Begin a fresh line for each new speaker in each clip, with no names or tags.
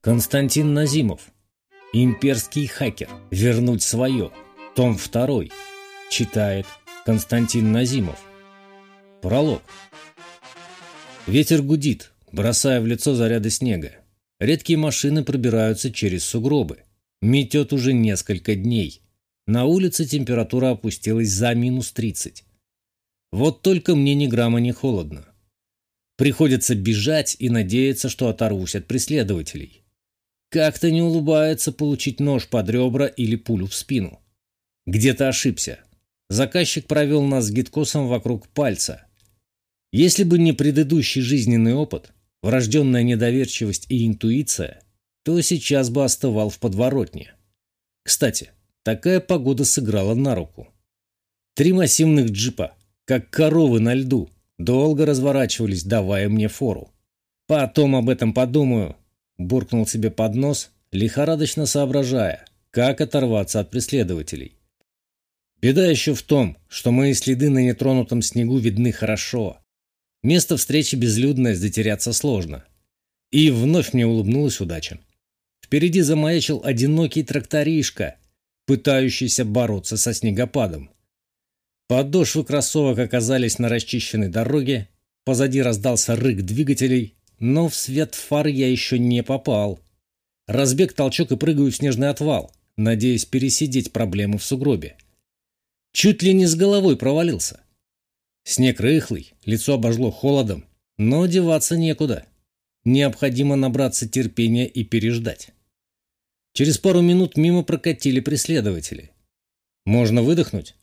Константин Назимов. Имперский хакер. Вернуть свое. Том 2. Читает Константин Назимов. Пролог. Ветер гудит, бросая в лицо заряды снега. Редкие машины пробираются через сугробы. Метет уже несколько дней. На улице температура опустилась за -30. Вот только мне ни грамма не холодно. Приходится бежать и надеяться, что оторвусь от преследователей. Как-то не улыбается получить нож под ребра или пулю в спину. Где-то ошибся. Заказчик провел нас с гидкосом вокруг пальца. Если бы не предыдущий жизненный опыт, врожденная недоверчивость и интуиция, то сейчас бы остывал в подворотне. Кстати, такая погода сыграла на руку. 3 массивных джипа, как коровы на льду, долго разворачивались, давая мне фору. «Потом об этом подумаю», — буркнул себе под нос, лихорадочно соображая, как оторваться от преследователей. Беда еще в том, что мои следы на нетронутом снегу видны хорошо. Место встречи безлюдное, затеряться сложно. И вновь мне улыбнулась удача. Впереди замаячил одинокий тракторишка, пытающийся бороться со снегопадом. Подошвы кроссовок оказались на расчищенной дороге, позади раздался рык двигателей, но в свет фар я еще не попал. Разбег, толчок и прыгаю в снежный отвал, надеясь пересидеть проблему в сугробе. Чуть ли не с головой провалился. Снег рыхлый, лицо обожгло холодом, но деваться некуда. Необходимо набраться терпения и переждать. Через пару минут мимо прокатили преследователи. Можно выдохнуть?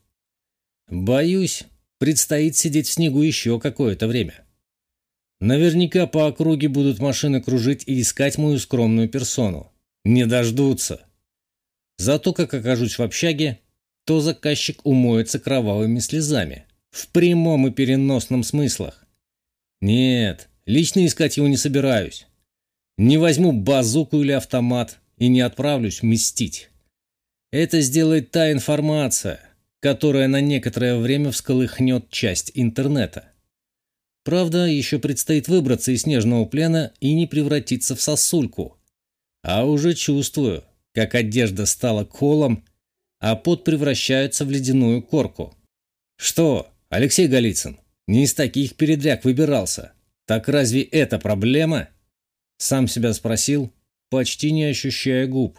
Боюсь, предстоит сидеть в снегу еще какое-то время. Наверняка по округе будут машины кружить и искать мою скромную персону. Не дождутся. Зато как окажусь в общаге, то заказчик умоется кровавыми слезами. В прямом и переносном смыслах. Нет, лично искать его не собираюсь. Не возьму базуку или автомат и не отправлюсь мстить. Это сделает та информация, которая на некоторое время всколыхнет часть интернета. Правда, еще предстоит выбраться из снежного плена и не превратиться в сосульку. А уже чувствую, как одежда стала колом, а пот превращается в ледяную корку. Что, Алексей Голицын, не из таких передряг выбирался? Так разве это проблема? Сам себя спросил, почти не ощущая губ.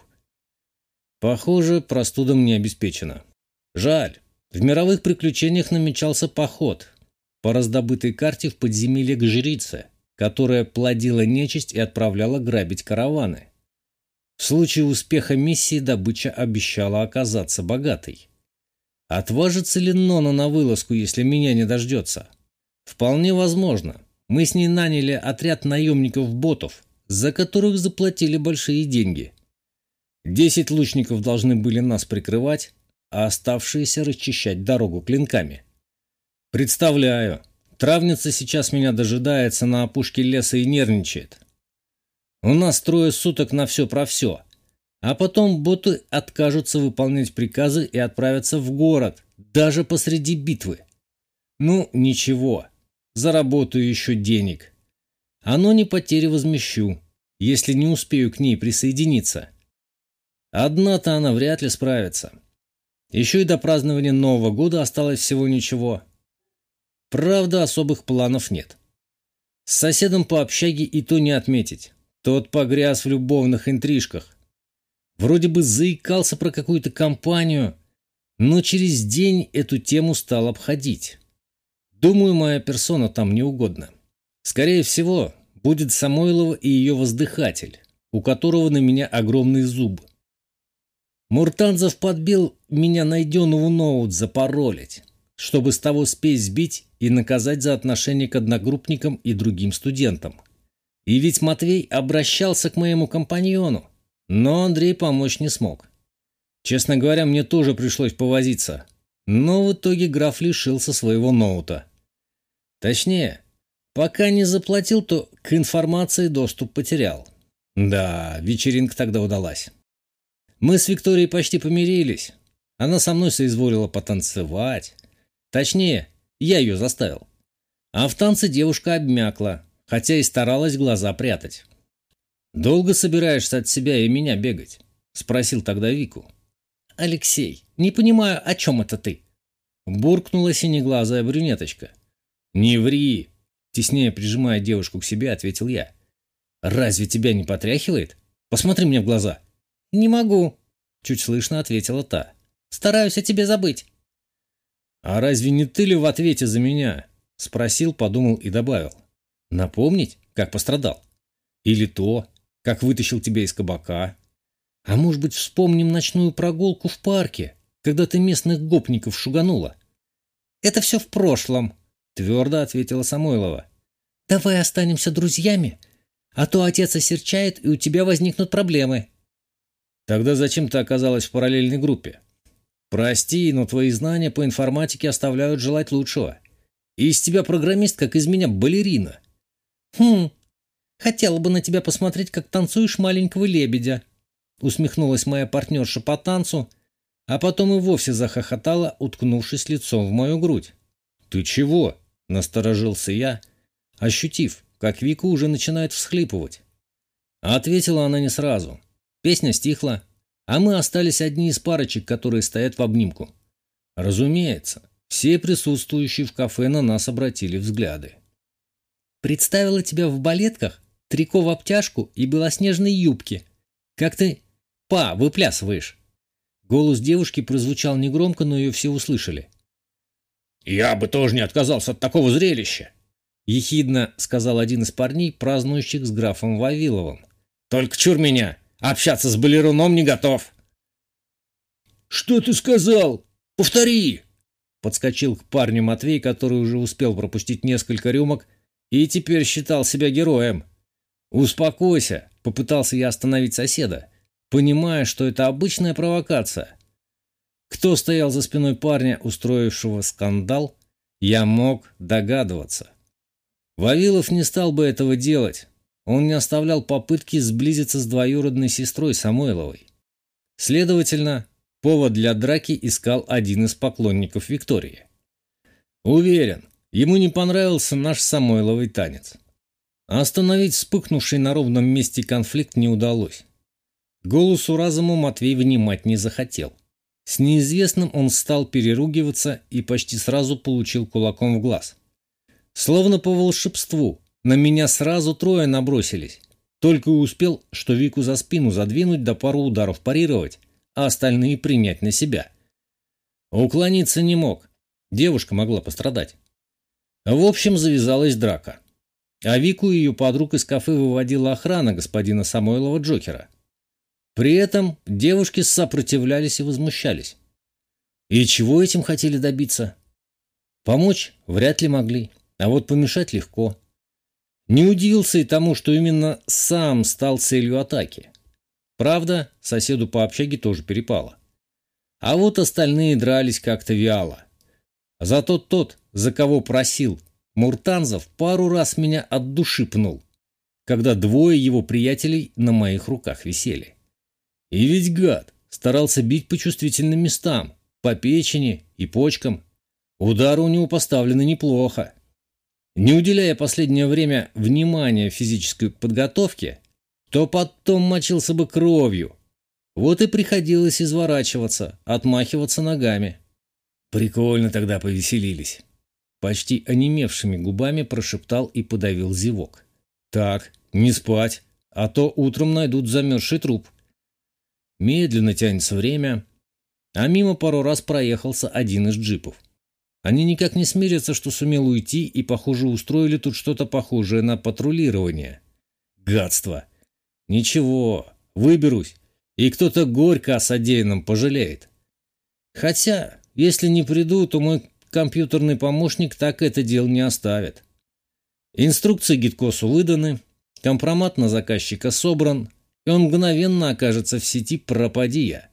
Похоже, простуда мне обеспечена. Жаль, в мировых приключениях намечался поход по раздобытой карте в подземелье к жрице, которая плодила нечисть и отправляла грабить караваны. В случае успеха миссии добыча обещала оказаться богатой. Отважится ли Нона на вылазку, если меня не дождется? Вполне возможно. Мы с ней наняли отряд наемников-ботов, за которых заплатили большие деньги. 10 лучников должны были нас прикрывать, а оставшиеся расчищать дорогу клинками. Представляю, травница сейчас меня дожидается на опушке леса и нервничает. У нас 3 суток на все про все. А потом боты откажутся выполнять приказы и отправятся в город, даже посреди битвы. Ну, ничего, заработаю еще денег. Оно не потери возмещу, если не успею к ней присоединиться. Одна-то она вряд ли справится. Еще и до празднования Нового года осталось всего ничего. Правда, особых планов нет. С соседом по общаге и то не отметить. Тот погряз в любовных интрижках. Вроде бы заикался про какую-то компанию, но через день эту тему стал обходить. Думаю, моя персона там не угодна. Скорее всего, будет Самойлова и ее воздыхатель, у которого на меня огромный зуб. Муртанзов подбил меня найденного ноут запаролить, чтобы с того спесь сбить и наказать за отношение к одногруппникам и другим студентам. И ведь Матвей обращался к моему компаньону, но Андрей помочь не смог. Честно говоря, мне тоже пришлось повозиться, но в итоге граф лишился своего ноута. Точнее, пока не заплатил, то к информации доступ потерял. Да, вечеринка тогда удалась. Мы с Викторией почти помирились. Она со мной соизволила потанцевать. Точнее, я ее заставил. А в танце девушка обмякла, хотя и старалась глаза прятать. «Долго собираешься от себя и меня бегать?» — спросил тогда Вику.
«Алексей, не понимаю, о чем это ты?»
— буркнула синеглазая брюнеточка. «Не ври!» — теснее прижимая девушку к себе, ответил я. «Разве тебя не потряхивает? Посмотри мне в глаза».
«Не могу»,
— чуть слышно ответила та.
«Стараюсь о тебе забыть».
«А разве не ты ли в ответе за меня?» — спросил, подумал и добавил. «Напомнить, как пострадал? Или то, как вытащил тебя из кабака? А может быть, вспомним ночную прогулку в парке, когда ты местных гопников шуганула?»
«Это все в прошлом»,
— твердо ответила Самойлова.
«Давай останемся друзьями, а то отец осерчает, и у тебя возникнут проблемы».
«Тогда зачем ты оказалась в параллельной группе? Прости, но твои знания по информатике оставляют желать лучшего. Из тебя программист, как из меня балерина».
Хотела бы на тебя посмотреть, как танцуешь маленького лебедя», усмехнулась моя партнерша по танцу,
а потом и вовсе захохотала, уткнувшись лицом в мою грудь. «Ты чего?» — насторожился я, ощутив, как Вика уже начинает всхлипывать. Ответила она не сразу. Песня стихла, а мы остались одни из парочек, которые стоят в обнимку. Разумеется, все присутствующие в кафе на нас обратили взгляды.
«Представила тебя в балетках, трико в обтяжку и белоснежной юбке. Как ты, выплясываешь?»
Голос девушки прозвучал негромко, но ее все услышали. «Я бы тоже не отказался от такого зрелища», — ехидно сказал один из парней, празднующих с графом Вавиловым. «Только чур меня, общаться с балеруном не готов». «Что ты сказал? Повтори!» Подскочил к парню Матвей, который уже успел пропустить несколько рюмок и теперь считал себя героем. «Успокойся», — попытался я остановить соседа, понимая, что это обычная провокация. Кто стоял за спиной парня, устроившего скандал, я мог догадываться. Вавилов не стал бы этого делать. Он не оставлял попытки сблизиться с двоюродной сестрой Самойловой. Следовательно, повод для драки искал один из поклонников Виктории. Уверен, ему не понравился наш Самойловый танец. Остановить вспыхнувший на ровном месте конфликт не удалось. Голосу разуму Матвей внимать не захотел. С неизвестным он стал переругиваться и почти сразу получил кулаком в глаз. Словно по волшебству, на меня сразу трое набросились. Только и успел, что Вику за спину задвинуть да пару ударов парировать, а остальные принять на себя. Уклониться не мог. Девушка могла пострадать. В общем, завязалась драка. А Вику и ее подруг из кафе выводила охрана господина Самойлова Джокера. При этом девушки сопротивлялись и возмущались. И чего этим хотели добиться? Помочь вряд ли могли, а вот помешать легко. Не удивился и тому, что именно сам стал целью атаки. Правда, соседу по общаге тоже перепало. А вот остальные дрались как-то вяло. Зато тот, за кого просил, Муртанзов, пару раз меня от души пнул, когда двое его приятелей на моих руках висели. И ведь гад старался бить по чувствительным местам, по печени и почкам. Удары у него поставлены неплохо. Не уделяя последнее время внимания физической подготовке, то потом мочился бы кровью. Вот и приходилось изворачиваться, отмахиваться ногами. Прикольно тогда повеселились. Почти онемевшими губами прошептал и подавил зевок. Так, не спать, а то утром найдут замерзший труп. Медленно тянется время, а мимо пару раз проехался один из джипов. Они никак не смирятся, что сумел уйти, и, похоже, устроили тут что-то похожее на патрулирование. Гадство! Ничего, выберусь, и кто-то горько о содеянном пожалеет. Хотя, если не приду, то мой компьютерный помощник так это дело не оставит. Инструкции гидкосу выданы, компромат на заказчика собран, и он мгновенно окажется в сети, пропади я.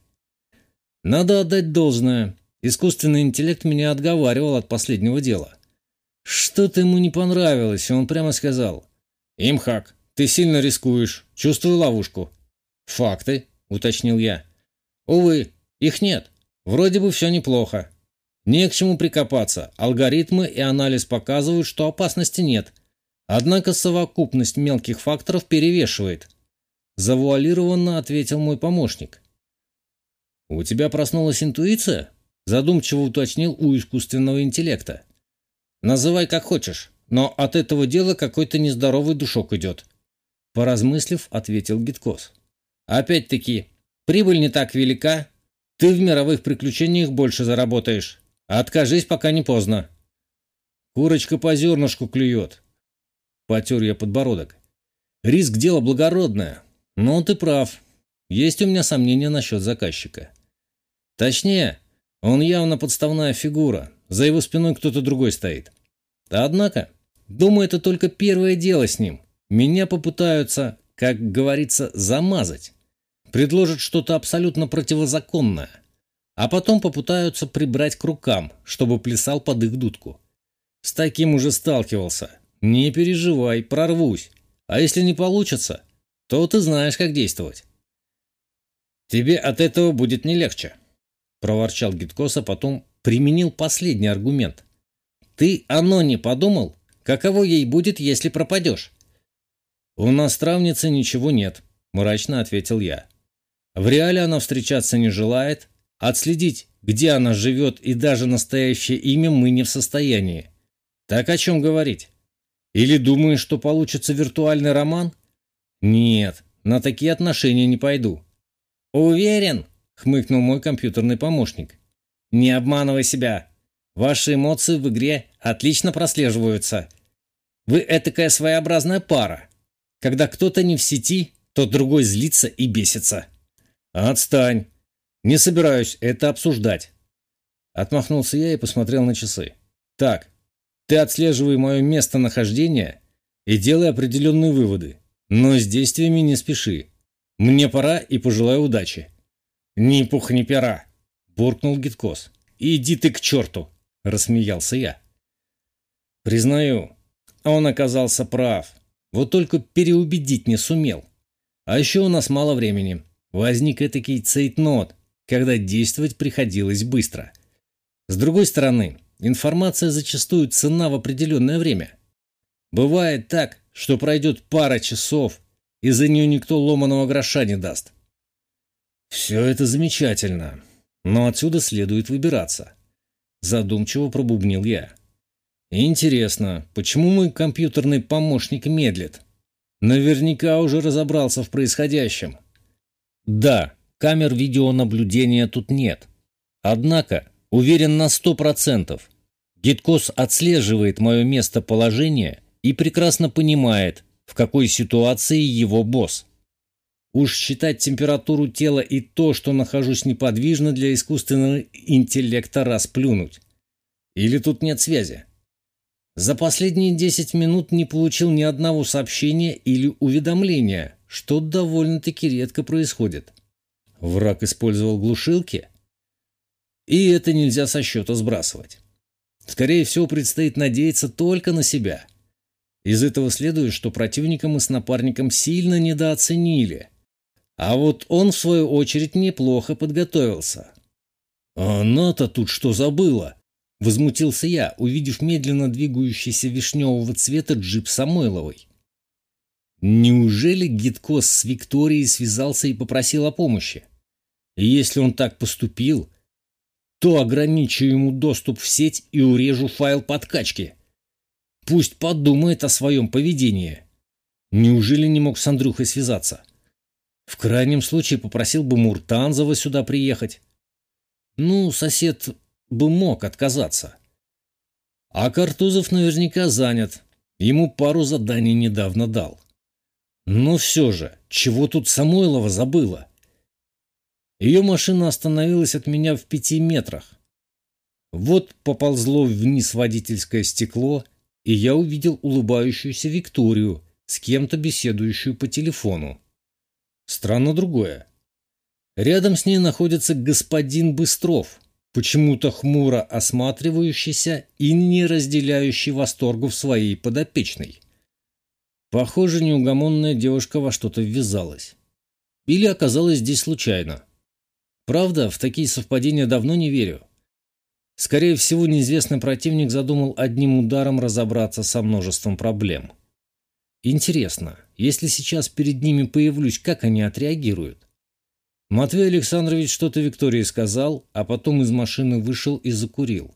Надо отдать должное. Искусственный интеллект меня отговаривал от последнего дела. Что-то ему не понравилось, и он прямо сказал: «Имхак, ты сильно рискуешь, чувствую ловушку». «Факты», — уточнил я. «Увы, их нет. Вроде бы все неплохо. Не к чему прикопаться. Алгоритмы и анализ показывают, что опасности нет. Однако совокупность мелких факторов перевешивает. завуалированно ответил мой помощник. «У тебя проснулась интуиция?» Задумчиво уточнил у искусственного интеллекта. «Называй как хочешь, но от этого дела какой-то нездоровый душок идет», поразмыслив, ответил Гидкос. «Опять-таки, прибыль не так велика, ты в мировых приключениях больше заработаешь. Откажись, пока не поздно». «Курочка по зернышку клюет», потер я подбородок. «Риск — дело благородное, но ты прав, есть у меня сомнения насчет заказчика. Точнее, он явно подставная фигура, за его спиной кто-то другой стоит. Однако, думаю, это только первое дело с ним. Меня попытаются, как говорится, замазать. Предложат что-то абсолютно противозаконное. А потом попытаются прибрать к рукам, чтобы плясал под их дудку. С таким уже сталкивался. Не переживай, прорвусь. А если не получится, то ты знаешь, как действовать». «Тебе от этого будет не легче», проворчал Гидкос, а потом применил последний аргумент. «Ты оно не подумал? Каково ей будет, если пропадешь?» «У нас травницы ничего нет», — мрачно ответил я. «В реале она встречаться не желает, отследить, где она живет, и даже настоящее имя мы не в состоянии. Так о чем говорить? Или думаешь, что получится виртуальный роман? Нет, на такие отношения не пойду». «Уверен?» — хмыкнул мой компьютерный помощник. «Не обманывай себя. Ваши эмоции в игре отлично прослеживаются. Вы этакая своеобразная пара. Когда кто-то не в сети, то другой злится и бесится». «Отстань. Не собираюсь это обсуждать». Отмахнулся я и посмотрел на часы. «Так, ты отслеживай мое местонахождение и делай определенные выводы, но с действиями не спеши. Мне пора, и пожелаю удачи». «Ни пух, ни пера», — буркнул Гидкос. «Иди ты к черту», — рассмеялся я. Признаю, он оказался прав. Вот только переубедить не сумел. А еще у нас мало времени. Возник этакий цейтнот, когда действовать приходилось быстро. С другой стороны, информация зачастую ценна в определенное время. Бывает так, что пройдет пара часов, и за нее никто ломаного гроша не даст. «Все это замечательно, но отсюда следует выбираться», — задумчиво пробубнил я. «Интересно, почему мой компьютерный помощник медлит? Наверняка уже разобрался в происходящем. Да, камер видеонаблюдения тут нет. Однако, уверен на 100%, Гидкос отслеживает мое местоположение и прекрасно понимает, в какой ситуации его босс. Уж считать температуру тела и то, что нахожусь неподвижно, для искусственного интеллекта расплюнуть. Или тут нет связи? За последние 10 минут не получил ни одного сообщения или уведомления, что довольно-таки редко происходит. Враг использовал глушилки? И это нельзя со счета сбрасывать. Скорее всего, предстоит надеяться только на себя. Из этого следует, что противника мы с напарником сильно недооценили. А вот он, в свою очередь, неплохо подготовился. «А она-то тут что забыла?» — возмутился я, увидев медленно двигающийся вишневого цвета джип Самойловой. Неужели Гидкос с Викторией связался и попросил о помощи? И если он так поступил, то ограничу ему доступ в сеть и урежу файл подкачки. Пусть подумает о своем поведении. Неужели не мог с Андрюхой связаться? В крайнем случае попросил бы Муртанзова сюда приехать. Ну, сосед бы мог отказаться. А Картузов наверняка занят. Ему пару заданий недавно дал. Но все же, чего тут Самойлова забыла? Ее машина остановилась от меня в 5 метрах. Вот поползло вниз водительское стекло, и я увидел улыбающуюся Викторию, с кем-то беседующую по телефону. Странно другое. Рядом с ней находится господин Быстров, почему-то хмуро осматривающийся и не разделяющий восторгов своей подопечной. Похоже, неугомонная девушка во что-то ввязалась. Или оказалась здесь случайно. Правда, в такие совпадения давно не верю. Скорее всего, неизвестный противник задумал одним ударом разобраться со множеством проблем. Интересно, если сейчас перед ними появлюсь, как они отреагируют? Матвей Александрович что-то Виктории сказал, а потом из машины вышел и закурил.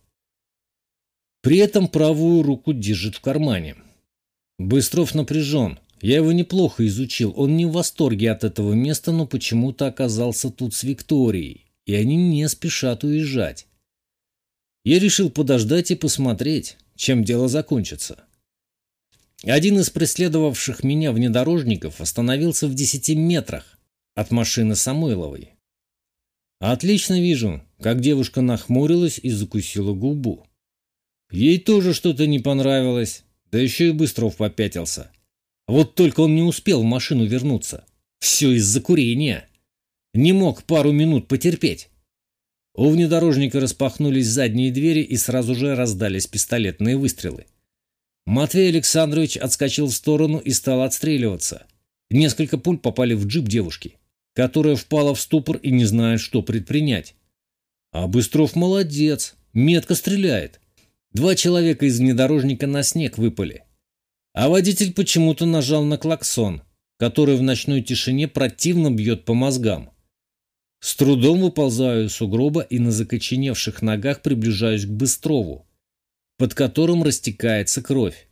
При этом правую руку держит в кармане. Быстров напряжен. Я его неплохо изучил. Он не в восторге от этого места, но почему-то оказался тут с Викторией, и они не спешат уезжать. Я решил подождать и посмотреть, чем дело закончится. Один из преследовавших меня внедорожников остановился в 10 метрах от машины Самойловой. Отлично вижу, как девушка нахмурилась и закусила губу. Ей тоже что-то не понравилось, да еще и Быстров попятился. Вот только он не успел в машину вернуться. Все из-за курения. Не мог пару минут потерпеть. У внедорожника распахнулись задние двери и сразу же раздались пистолетные выстрелы. Матвей Александрович отскочил в сторону и стал отстреливаться. Несколько пуль попали в джип девушки, которая впала в ступор и не знает, что предпринять. А Быстров молодец, метко стреляет. 2 человека из внедорожника на снег выпали. А водитель почему-то нажал на клаксон, который в ночной тишине противно бьет по мозгам. С трудом выползаю из сугроба и на закоченевших ногах приближаюсь к Быстрову, под которым растекается кровь.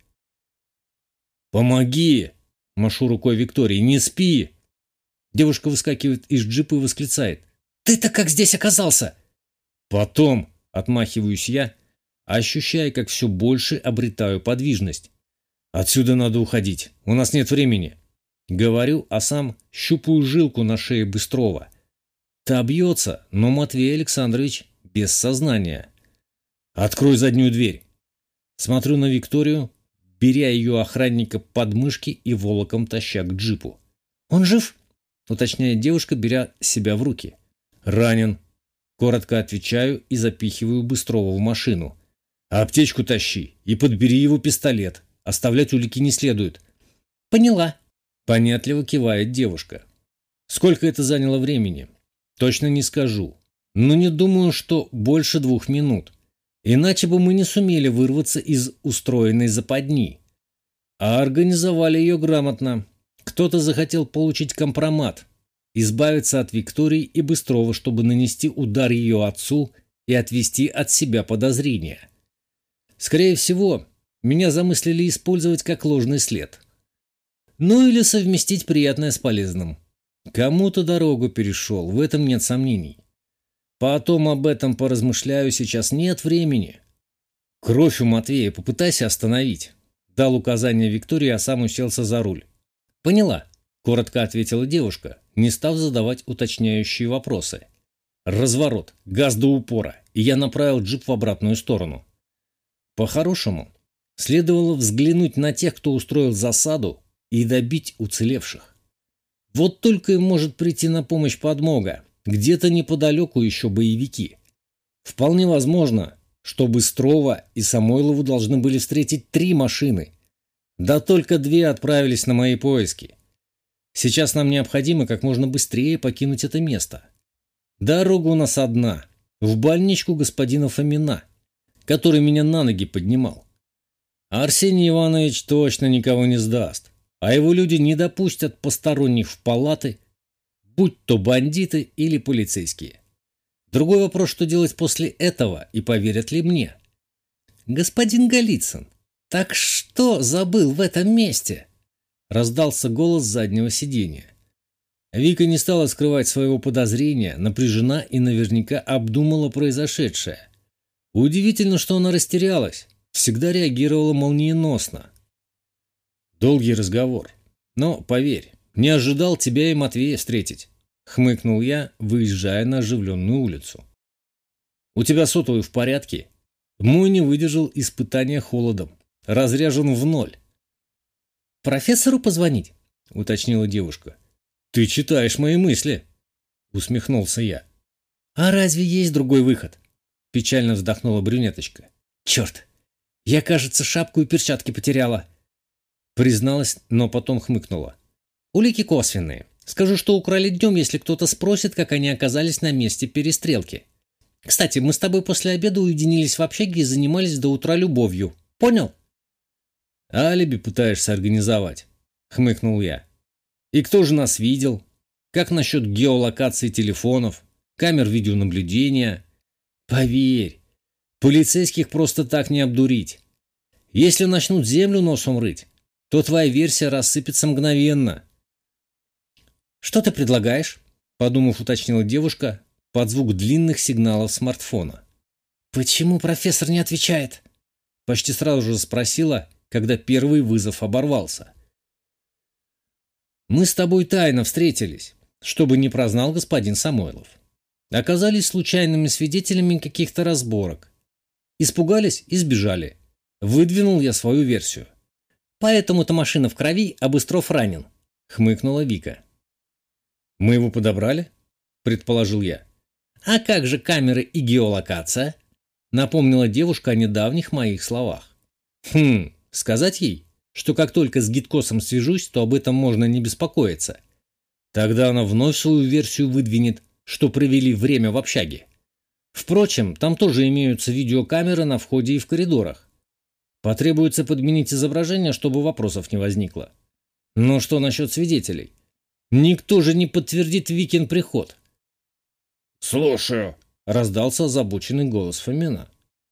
«Помоги!» – машу рукой Виктории. «Не спи!» Девушка выскакивает из джипа и восклицает. «Ты-то как здесь оказался?» «Потом!» – отмахиваюсь я, ощущая, как все больше обретаю подвижность. «Отсюда надо уходить. У нас нет времени». Говорю, а сам щупаю жилку на шее Быстрова. Та бьется, но Матвей Александрович без сознания. «Открой заднюю дверь». Смотрю на Викторию, беря ее охранника под мышки и волоком таща к джипу. «Он жив?» – уточняет девушка, беря себя в руки. «Ранен». Коротко отвечаю и запихиваю Быстрова в машину. «Аптечку тащи и подбери его пистолет. Оставлять улики не следует». «Поняла», – понятливо кивает девушка. Сколько это заняло времени? Точно не скажу. Но не думаю, что больше 2 минут. Иначе бы мы не сумели вырваться из устроенной западни. А организовали ее грамотно. Кто-то захотел получить компромат, избавиться от Виктории и Быстрова, чтобы нанести удар ее отцу и отвести от себя подозрения. Скорее всего, меня замыслили использовать как ложный след. Ну или совместить приятное с полезным. Кому-то дорогу перешел, в этом нет сомнений. Потом об этом поразмышляю, сейчас нет времени. Кровь у Матвея, попытайся остановить. Дал указание Виктории, а сам уселся за руль. Поняла, коротко ответила девушка, не став задавать уточняющие вопросы. Разворот, газ до упора, и я направил джип в обратную сторону. По-хорошему, следовало взглянуть на тех, кто устроил засаду, и добить уцелевших. Вот только им может прийти на помощь подмога. Где-то неподалеку еще боевики. Вполне возможно, что Быстрова и Самойлову должны были встретить 3 машины. Да только 2 отправились на мои поиски. Сейчас нам необходимо как можно быстрее покинуть это место. Дорога у нас одна. В больничку господина Фомина, который меня на ноги поднимал. Арсений Иванович точно никого не сдаст. А его люди не допустят посторонних в палаты, будь то бандиты или полицейские. Другой вопрос, что делать после этого и поверят ли мне. «Господин Голицын, так что забыл в этом месте?» Раздался голос с заднего сиденья. Вика не стала скрывать своего подозрения, напряжена и наверняка обдумала произошедшее. Удивительно, что она растерялась, всегда реагировала молниеносно. Долгий разговор. Но, поверь, не ожидал тебя и Матвея встретить. Хмыкнул я, выезжая на оживленную улицу. У тебя сотовый в порядке? Мой не выдержал испытания холодом. Разряжен в 0. Профессору позвонить? Уточнила девушка. Ты читаешь мои мысли. Усмехнулся я. А разве есть другой выход? Печально вздохнула брюнеточка. Черт, я, кажется, шапку и перчатки потеряла. Призналась, но потом хмыкнула. Улики косвенные. Скажу, что украли днем, если кто-то спросит, как они оказались на месте перестрелки. Кстати, мы с тобой после обеда уединились в общаге и занимались до утра любовью. Понял? Алиби пытаешься организовать. хмыкнул я. И кто же нас видел? Как насчет геолокации телефонов, камер видеонаблюдения? Поверь, полицейских просто так не обдурить. Если начнут землю носом рыть, то твоя версия рассыпется мгновенно. «Что ты предлагаешь?» – подумав, уточнила девушка под звук длинных сигналов смартфона. «Почему профессор не отвечает?» – почти сразу же спросила, когда первый вызов оборвался. «Мы с тобой тайно встретились, чтобы не прознал господин Самойлов. Оказались случайными свидетелями каких-то разборок. Испугались и сбежали. Выдвинул я свою версию. Поэтому-то машина в крови, а Быстров ранен», — хмыкнула Вика. «Мы его подобрали?» — предположил я. «А как же камеры и геолокация?» — напомнила девушка о недавних моих словах. Сказать ей, что как только с Гидкосом свяжусь, то об этом можно не беспокоиться. Тогда она вновь свою версию выдвинет, что провели время в общаге. Впрочем, там тоже имеются видеокамеры на входе и в коридорах. Потребуется подменить изображение, чтобы вопросов не возникло. Но что насчет свидетелей? Никто же не подтвердит Викин приход.
«Слушаю», —
раздался озабоченный голос Фомина.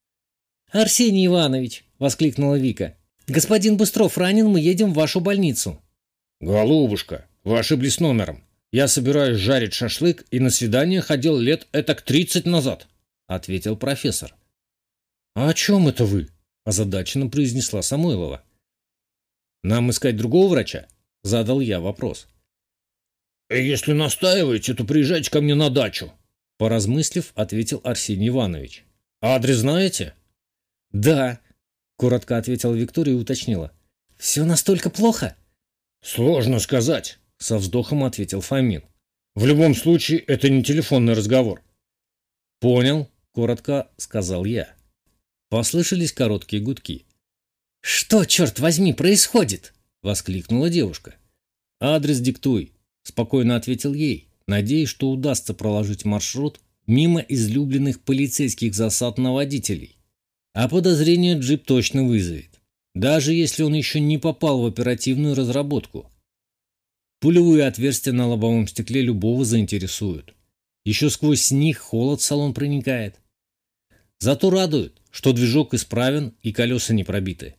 «Арсений Иванович», — воскликнула Вика, — «господин Быстров ранен, мы едем в вашу больницу».
«Голубушка, вы ошиблись номером. Я собираюсь жарить шашлык и на свидание ходил лет этак 30 назад», — ответил профессор.
«А о чем это вы?» — озадаченно произнесла Самойлова. «Нам искать другого врача?» — задал я вопрос.
«Если настаиваете, то приезжайте ко мне на дачу»,
— поразмыслив, ответил Арсений Иванович. «Адрес знаете?»
«Да», — коротко ответила Виктория и уточнила. «Все настолько плохо?»
«Сложно сказать»,
— со вздохом ответил Фомин. «В любом случае, это не телефонный разговор». «Понял», — коротко сказал я. Послышались короткие гудки.
«Что, черт возьми, происходит?» — воскликнула девушка.
«Адрес диктуй», — спокойно ответил ей, надеясь, что удастся проложить маршрут мимо излюбленных полицейских засад на водителей. А подозрение джип точно вызовет, даже если он еще не попал в оперативную разработку. Пулевые отверстия на лобовом стекле любого заинтересуют. Еще сквозь них холод в салон проникает. Зато радует, что движок исправен и колеса не пробиты.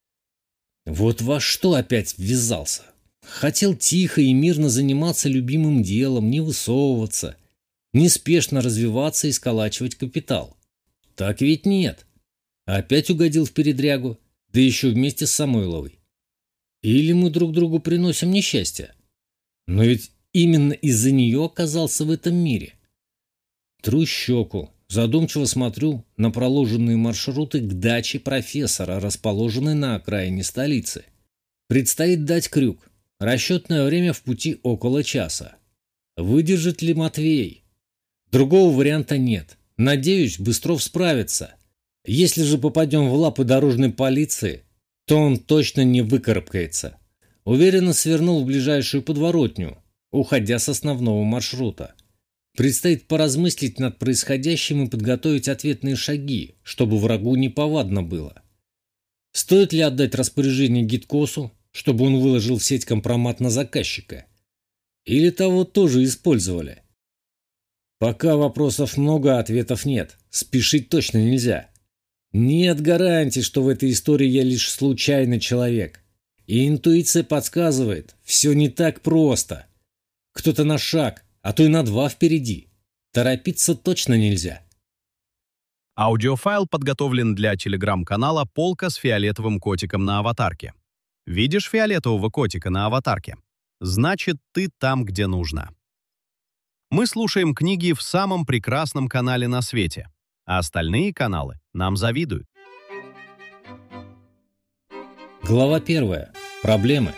Вот во что опять ввязался. Хотел тихо и мирно заниматься любимым делом, не высовываться, неспешно развиваться и сколачивать капитал. Так ведь нет. Опять угодил в передрягу, да еще вместе с Самойловой. Или мы друг другу приносим несчастье? Но ведь именно из-за нее оказался в этом мире. Тру щеку, задумчиво смотрю на проложенные маршруты к даче профессора, расположенной на окраине столицы. Предстоит дать крюк. Расчетное время в пути около часа. Выдержит ли Матвей? Другого варианта нет. Надеюсь, Быстров справится. Если же попадем в лапы дорожной полиции, то он точно не выкарабкается. Уверенно свернул в ближайшую подворотню, уходя с основного маршрута. Предстоит поразмыслить над происходящим и подготовить ответные шаги, чтобы врагу неповадно было. Стоит ли отдать распоряжение Гидкосу, чтобы он выложил в сеть компромат на заказчика? Или того тоже использовали? Пока вопросов много, а ответов нет. Спешить точно нельзя. Нет гарантий, что в этой истории я лишь случайный человек. И интуиция подсказывает, все не так просто. Кто-то на шаг, а то и на 2 впереди. Торопиться точно нельзя.
Аудиофайл подготовлен для телеграм-канала «Полка с фиолетовым котиком на аватарке». Видишь фиолетового котика на аватарке? Значит, ты там, где нужно. Мы слушаем книги в самом прекрасном канале на свете, а остальные каналы нам завидуют.
Глава 1. Проблемы.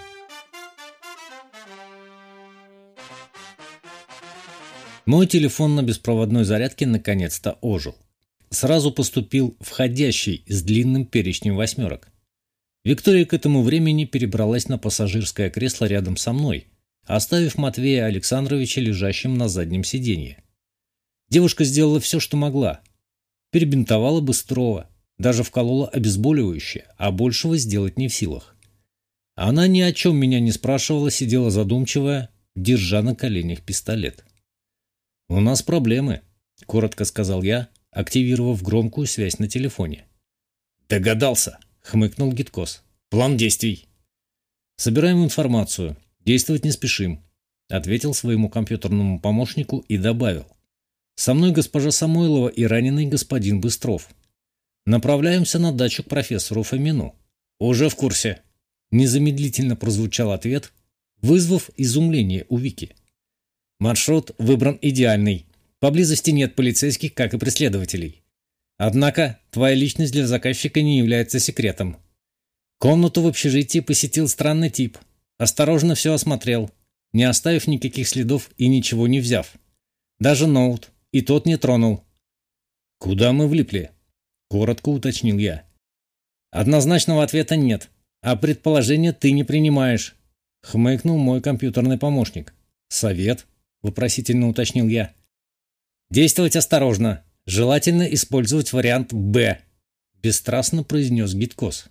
Мой телефон на беспроводной зарядке наконец-то ожил. Сразу поступил входящий с длинным перечнем 8. Виктория к этому времени перебралась на пассажирское кресло рядом со мной, оставив Матвея Александровича лежащим на заднем сиденье. Девушка сделала все, что могла. Перебинтовала Быстрова, даже вколола обезболивающее, а большего сделать не в силах. Она ни о чем меня не спрашивала, сидела задумчивая, держа на коленях пистолет. «У нас проблемы», — коротко сказал я, активировав громкую связь на телефоне. «Догадался», — хмыкнул Гиткос. «План действий». «Собираем информацию. Действовать не спешим», — ответил своему компьютерному помощнику и добавил. «Со мной госпожа Самойлова и раненый господин Быстров. Направляемся на дачу к профессору Фомину». «Уже в курсе», — незамедлительно прозвучал ответ, вызвав изумление у Вики. «Маршрут выбран идеальный. Поблизости нет полицейских, как и преследователей. Однако твоя личность для заказчика не является секретом. Комнату в общежитии посетил странный тип. Осторожно все осмотрел, не оставив никаких следов и ничего не взяв. Даже ноут, и тот не тронул». «Куда мы влипли?» — коротко уточнил я. «Однозначного ответа нет, а предположения ты не принимаешь», — хмыкнул мой компьютерный помощник. «Совет?» — вопросительно уточнил я. «Действовать осторожно. Желательно использовать вариант «Б», — бесстрастно произнес Гиткос.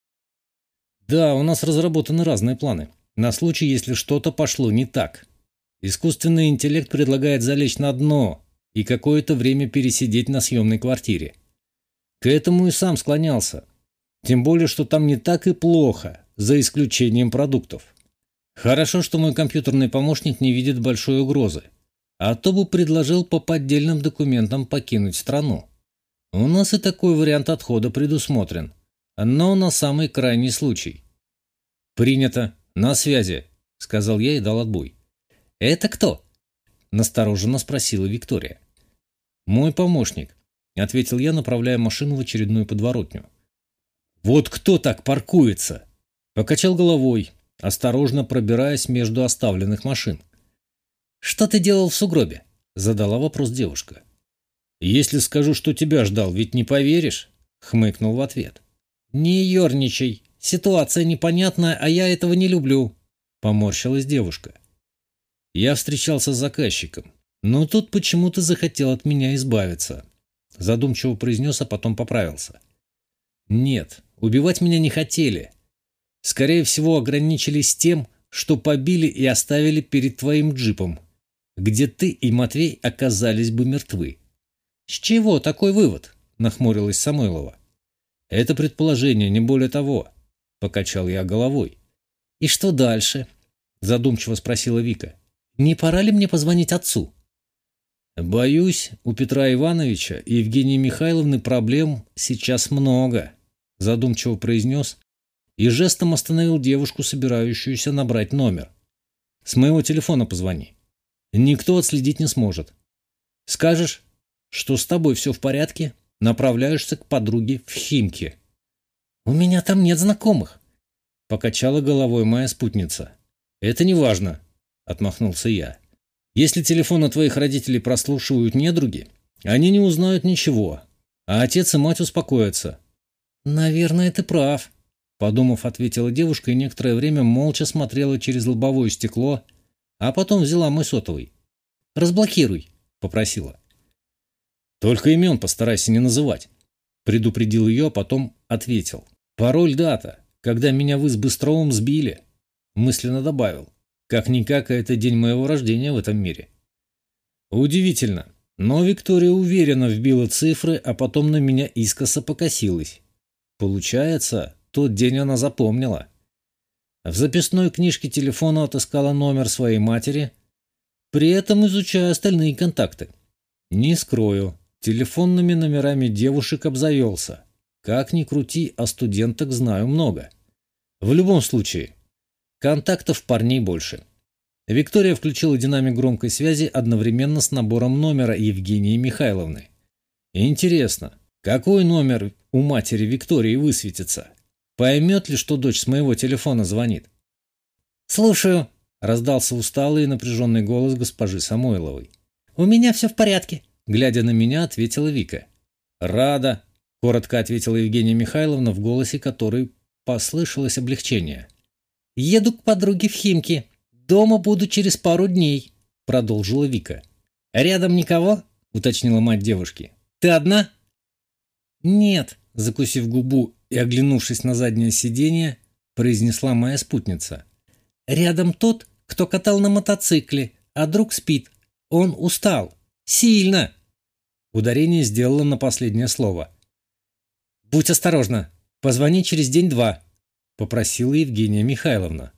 «Да, у нас разработаны разные планы. На случай, если что-то пошло не так. Искусственный интеллект предлагает залечь на дно и какое-то время пересидеть на съемной квартире. К этому и сам склонялся. Тем более, что там не так и плохо, за исключением продуктов. Хорошо, что мой компьютерный помощник не видит большой угрозы, а то бы предложил по поддельным документам покинуть страну. У нас и такой вариант отхода предусмотрен, но на самый крайний случай». «Принято. На связи», — сказал я и дал отбой. «Это кто?» — настороженно спросила Виктория. «Мой помощник», — ответил я, направляя машину в очередную подворотню. «Вот кто так паркуется?» — покачал головой, осторожно пробираясь между оставленных машин. «Что ты делал в сугробе?» — задала вопрос девушка. «Если скажу, что тебя ждал, ведь не поверишь?» — хмыкнул в ответ. «Не ерничай. Ситуация непонятная, а я этого не люблю», — поморщилась девушка. «Я встречался с заказчиком, но тот почему-то захотел от меня избавиться», — задумчиво произнес, а потом поправился. «Нет, убивать меня не хотели. Скорее всего, ограничились тем, что побили и оставили перед твоим джипом, где ты и Матвей оказались бы мертвы». «С чего такой вывод?» — нахмурилась Самойлова. «Это предположение, не более того», — покачал я головой. «И что дальше?» — задумчиво спросила Вика. «Не пора ли мне позвонить отцу?» «Боюсь, у Петра Ивановича и Евгении Михайловны проблем сейчас много», — задумчиво произнес и жестом остановил девушку, собирающуюся набрать номер. «С моего телефона позвони. Никто отследить не сможет. Скажешь, что с тобой все в порядке, направляешься к подруге в Химки». «У меня там нет знакомых», — покачала головой моя спутница. «Это не важно», — отмахнулся я. «Если телефоны твоих родителей прослушивают недруги, они не узнают ничего, а отец и мать успокоятся». «Наверное, ты прав», — подумав, ответила девушка и некоторое время молча смотрела через лобовое стекло, а потом взяла мой сотовый. «Разблокируй», — попросила. «Только имен постарайся не называть», — предупредил ее, а потом ответил. «Пароль дата, когда меня вы с Быстровым сбили», — мысленно добавил. «Как-никак, это день моего рождения в этом мире». Удивительно, но Виктория уверенно вбила цифры, а потом на меня искоса покосилась. Получается, тот день она запомнила. В записной книжке телефона отыскала номер своей матери, при этом изучая остальные контакты. Не скрою, телефонными номерами девушек обзавелся. Как ни крути, а студенток знаю много. В любом случае, контактов парней больше. Виктория включила динамик громкой связи одновременно с набором номера Евгении Михайловны. Интересно, какой номер у матери Виктории высветится? Поймет ли, что дочь с моего телефона звонит? «Слушаю», — раздался усталый и напряженный голос госпожи Самойловой. «У меня все в порядке», — глядя на меня, ответила Вика. «Рада», — коротко ответила Евгения Михайловна, в голосе которой послышалось облегчение. «Еду к подруге в Химки. Дома буду через пару дней», — продолжила Вика. «Рядом никого?» — уточнила мать девушки. «Ты одна?» «Нет», — закусив губу и оглянувшись на заднее сиденье,
произнесла моя спутница. «Рядом тот, кто катал на мотоцикле, а друг спит. Он устал. Сильно!» Ударение сделала на последнее слово. «Будь осторожна. Позвони через день-два», — попросила Евгения Михайловна.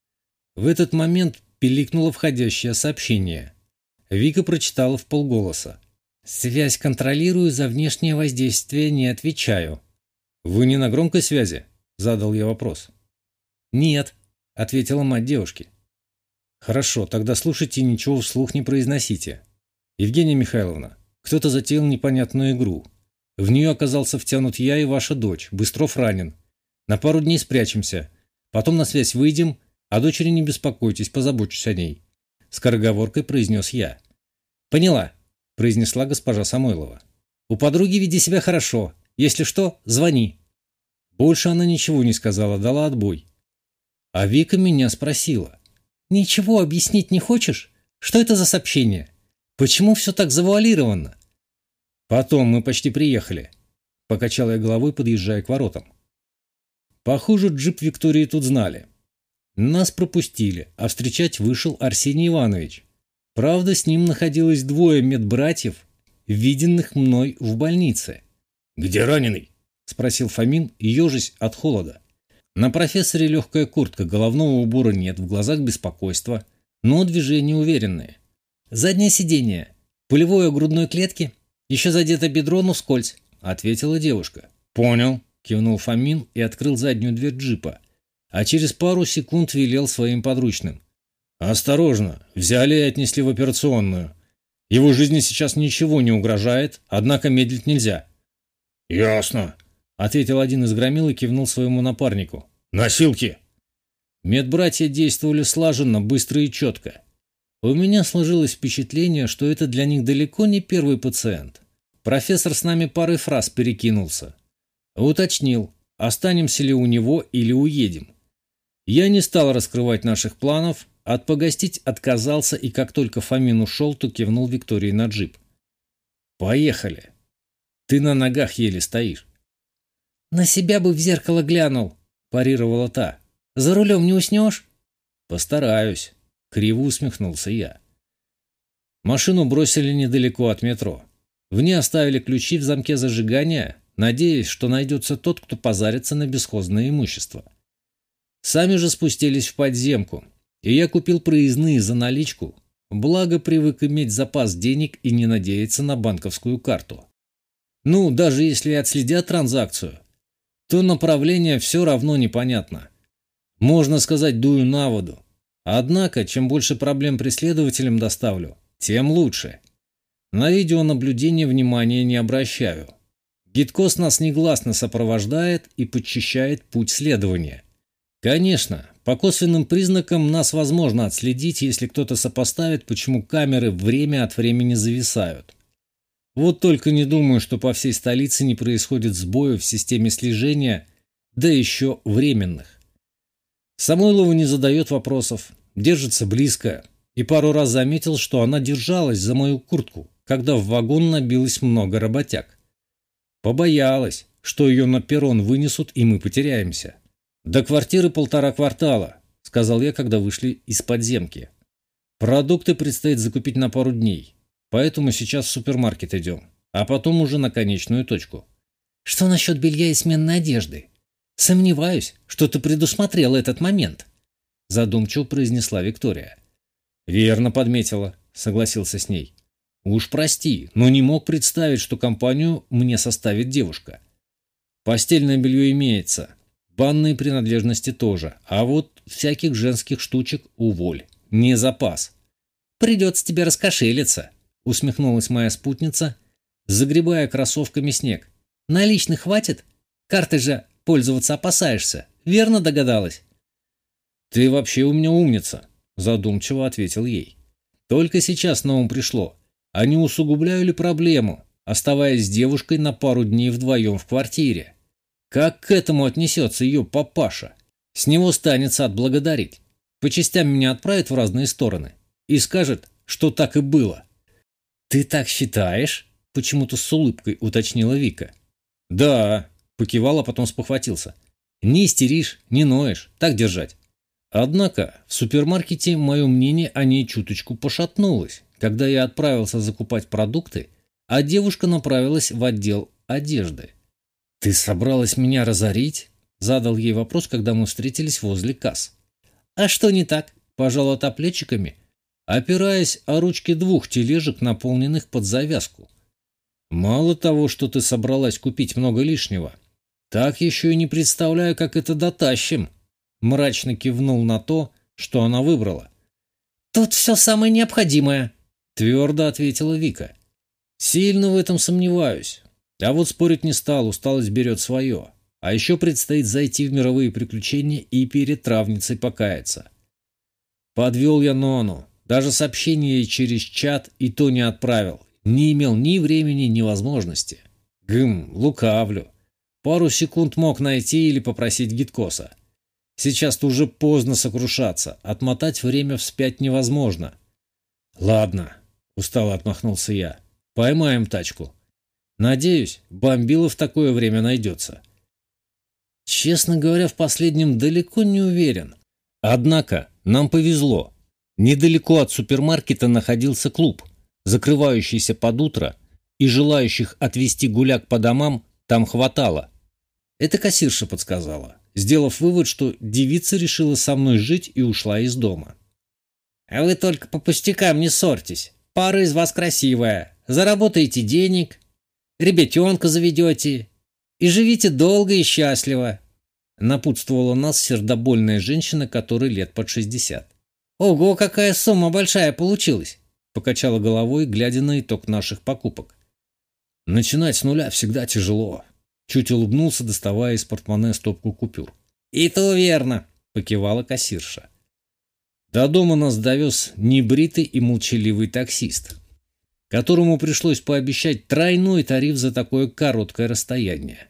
В этот момент пиликнуло входящее сообщение. Вика прочитала вполголоса. «Связь контролирую, за внешнее воздействие не отвечаю». «Вы не на громкой связи?» — задал я вопрос. «Нет», — ответила мать девушки. «Хорошо, тогда слушайте и ничего вслух не произносите. Евгения Михайловна, кто-то затеял непонятную игру. В нее оказался втянут я и ваша дочь. Быстров ранен. На пару дней спрячемся. Потом на связь выйдем, а дочери не беспокойтесь, позабочусь о ней», — скороговоркой произнес я. «Поняла», — произнесла госпожа Самойлова. «У подруги веди себя хорошо. Если что, звони». Больше она ничего не сказала, дала отбой. А Вика меня спросила. «Ничего объяснить не хочешь? Что это за сообщение? Почему все так завуалировано?» «Потом, мы почти приехали», — покачал я головой, подъезжая к воротам. Похоже, джип Виктории тут знали. Нас пропустили, а встречать вышел Арсений Иванович. Правда, с ним находилось двое медбратьев, виденных мной в больнице.
«Где раненый?»
— спросил Фомин, ежась от холода. На профессоре легкая куртка, головного убора нет, в глазах беспокойство, но движения уверенные. «Заднее сиденье, пулевое у грудной клетки, еще задето бедро, но вскользь», — ответила девушка.
«Понял»,
— кивнул Фомин и открыл заднюю дверь джипа, а через пару секунд велел своим подручным.
«Осторожно, взяли и отнесли в операционную. Его жизни сейчас ничего не угрожает, однако медлить нельзя». «Ясно», — ответил один из громил и кивнул своему напарнику. «Носилки!»
Медбратья действовали слаженно, быстро и четко. У меня сложилось впечатление, что это для них далеко не первый пациент. Профессор с нами парой фраз перекинулся. Уточнил, останемся ли у него или уедем. Я не стал раскрывать наших планов, отпогостить отказался и как только Фомин ушел, то кивнул Виктории на джип. «Поехали. Ты на ногах еле стоишь». «На себя бы в зеркало глянул», – парировала та. «За рулем не уснешь?» «Постараюсь», – криво усмехнулся я. Машину бросили недалеко от метро. В ней оставили ключи в замке зажигания, надеясь, что найдется тот, кто позарится на бесхозное имущество. Сами же спустились в подземку, и я купил проездные за наличку, благо привык иметь запас денег и не надеяться на банковскую карту. Ну, даже если и отследят транзакцию, то направление все равно непонятно. Можно сказать, дую на воду. Однако, чем больше проблем преследователям доставлю, тем лучше. На видеонаблюдение внимания не обращаю. Гидкос нас негласно сопровождает и подчищает путь следования. Конечно, по косвенным признакам нас возможно отследить, если кто-то сопоставит, почему камеры время от времени зависают. Вот только не думаю, что по всей столице не происходит сбоев в системе слежения, да еще временных. Самойлова не задает вопросов, держится близко, и пару раз заметил, что она держалась за мою куртку, когда в вагон набилось много работяг. Побоялась, что ее на перрон вынесут и мы потеряемся. «До квартиры 1,5 квартала», — сказал я, когда вышли из подземки. «Продукты предстоит закупить на пару дней, поэтому сейчас в супермаркет идем, а потом уже на конечную точку». «Что насчет белья и сменной одежды? Сомневаюсь, что ты предусмотрел этот момент», — задумчиво произнесла Виктория. «Верно подметила», — согласился с ней. «Уж прости, но не мог представить, что компанию мне составит девушка. Постельное белье имеется, банные принадлежности тоже, а вот всяких женских штучек уволь, не запас». «Придется тебе раскошелиться», — усмехнулась моя спутница, загребая кроссовками снег. «Наличных хватит? Картой же пользоваться опасаешься, верно догадалась?» «Ты вообще у меня умница», — задумчиво ответил ей. «Только сейчас на ум пришло, а не усугубляю ли проблему, оставаясь с девушкой на пару дней вдвоем в квартире? Как к этому отнесется ее папаша? С него станется отблагодарить. По частям меня отправит в разные стороны и скажет, что так и было». «Ты так считаешь?» — почему-то с улыбкой уточнила Вика. «Да», — покивал, а потом спохватился. Не истеришь, не ноешь, так держать. Однако в супермаркете мое мнение о ней чуточку пошатнулось, когда я отправился закупать продукты, а девушка направилась в отдел одежды. «Ты собралась меня разорить?» – задал ей вопрос, когда мы встретились возле касс. «А что не так?» – пожала та плечиками, опираясь о ручки 2 тележек, наполненных под завязку. «Мало того, что ты собралась купить много лишнего, так еще и не представляю, как это дотащим», – мрачно кивнул на то, что она выбрала. «Тут все самое необходимое», – твердо ответила Вика. «Сильно в этом сомневаюсь. А вот спорить не стал, усталость берет свое. А еще предстоит зайти в мировые приключения и перед травницей покаяться. Подвел я Нону. Даже сообщение ей через чат и то не отправил. Не имел ни времени, ни возможности. Лукавлю. Пару секунд мог найти или попросить гидкоса. Сейчас-то уже поздно сокрушаться. Отмотать время вспять невозможно». «Ладно», — устало отмахнулся я. «Поймаем тачку. Надеюсь, бомбила в такое время найдется». Честно говоря, в последнем далеко не уверен. Однако нам повезло. Недалеко от супермаркета находился клуб, закрывающийся под утро, и желающих отвезти гуляк по домам там хватало. Это кассирша подсказала, сделав вывод, что девица решила со мной жить и ушла из дома. «А вы только по пустякам не ссорьтесь. Пара из вас красивая. Заработаете денег, ребятенка заведете и живите долго и счастливо», напутствовала нас сердобольная женщина, которой лет под 60. «Ого, какая сумма большая получилась!» покачала головой, глядя на итог наших покупок. «Начинать с нуля всегда тяжело», чуть улыбнулся, доставая из портмоне стопку купюр. «И то верно», покивала кассирша. До дома нас довез небритый и молчаливый таксист, которому пришлось пообещать тройной тариф за такое короткое расстояние.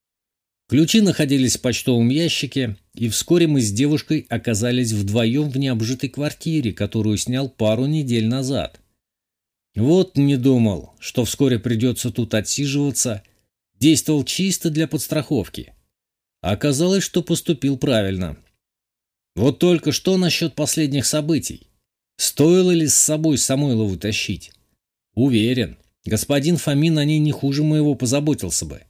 Ключи находились в почтовом ящике, и вскоре мы с девушкой оказались вдвоем в необжитой квартире, которую снял пару недель назад. Вот не думал, что вскоре придется тут отсиживаться, действовал чисто для подстраховки. Оказалось, что поступил правильно. Вот только что насчет последних событий? Стоило ли с собой Самойлову тащить? Уверен, господин Фомин о ней не хуже моего позаботился бы.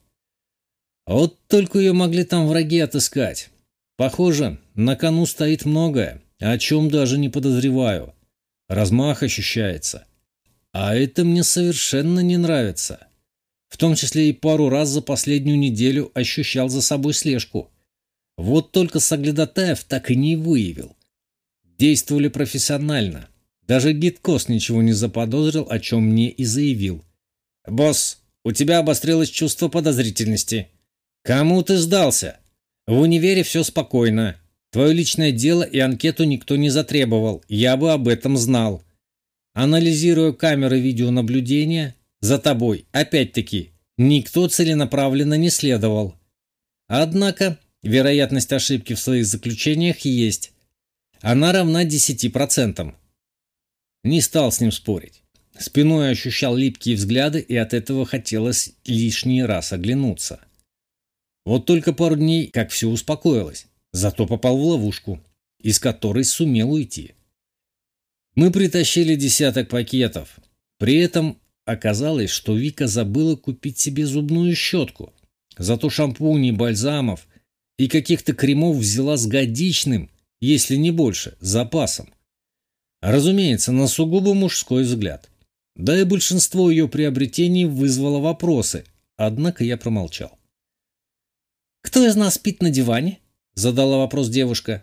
А вот только ее могли там враги отыскать. Похоже, на кону стоит многое, о чем даже не подозреваю. Размах ощущается. А это мне совершенно не нравится. В том числе и пару раз за последнюю неделю ощущал за собой слежку. Вот только Соглядатаев так и не выявил. Действовали профессионально. Даже гидкос ничего не заподозрил, о чем мне и заявил. «Босс, у тебя обострилось чувство подозрительности. Кому ты сдался? В универе все спокойно. Твое личное дело и анкету никто не затребовал. Я бы об этом знал. Анализируя камеры видеонаблюдения, за тобой, опять-таки, никто целенаправленно не следовал. Однако вероятность ошибки в своих заключениях есть. Она равна 10%. Не стал с ним спорить. Спиной ощущал липкие взгляды, и от этого хотелось лишний раз оглянуться. Вот только пару дней, как все успокоилось, зато попал в ловушку, из которой сумел уйти. Мы притащили 10 пакетов. При этом оказалось, что Вика забыла купить себе зубную щетку. Зато шампуней, бальзамов и каких-то кремов взяла с годичным, если не больше, запасом. Разумеется, на сугубо мужской взгляд. Да и большинство ее приобретений вызвало вопросы, однако я промолчал. «Кто из нас спит на диване?» – задала вопрос девушка.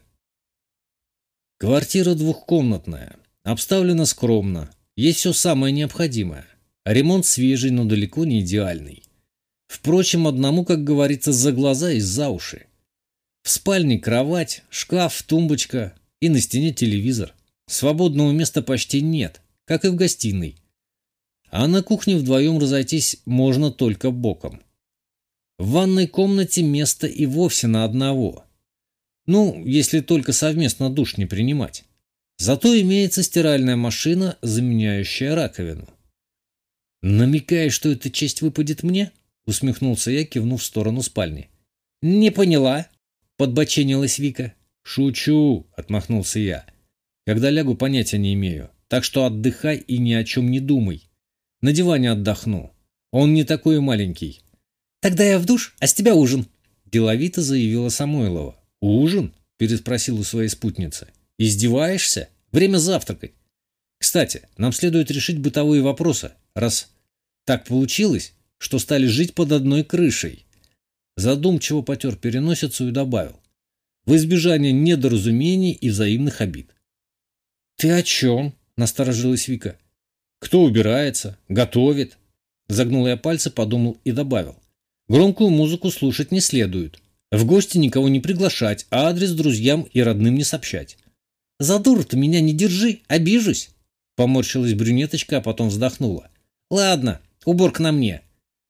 Квартира двухкомнатная, обставлена скромно, есть все самое необходимое. Ремонт свежий, но далеко не идеальный. Впрочем, одному, как говорится, за глаза и за уши. В спальне кровать, шкаф, тумбочка и на стене телевизор. Свободного места почти нет, как и в гостиной. А на кухне вдвоем разойтись можно только боком. В ванной комнате место и вовсе на одного. Ну, если только совместно душ не принимать. Зато имеется стиральная машина, заменяющая раковину. «Намекаешь, что эта честь выпадет мне?» — усмехнулся я, кивнув в сторону спальни. «Не поняла», — подбоченилась Вика. «Шучу», — отмахнулся я. «Когда лягу, понятия не имею. Так что отдыхай и ни о чем не думай. На диване отдохну. Он не такой маленький». «Тогда я в душ, а с тебя ужин», — деловито заявила Самойлова. «Ужин?» — переспросил у своей спутницы. «Издеваешься? Время завтракать. Кстати, нам следует решить бытовые вопросы, раз так получилось, что стали жить под одной крышей». Задумчиво потер переносицу и добавил: «В избежание недоразумений и взаимных обид». «Ты о чем?» — насторожилась Вика. «Кто убирается? Готовит?» Загнул я пальцы, подумал и добавил: «Громкую музыку слушать не следует. В гости никого не приглашать, а адрес друзьям и родным не сообщать». «За дуру-то меня не держи, обижусь!» Поморщилась брюнеточка, а потом вздохнула. «Ладно, уборка на мне.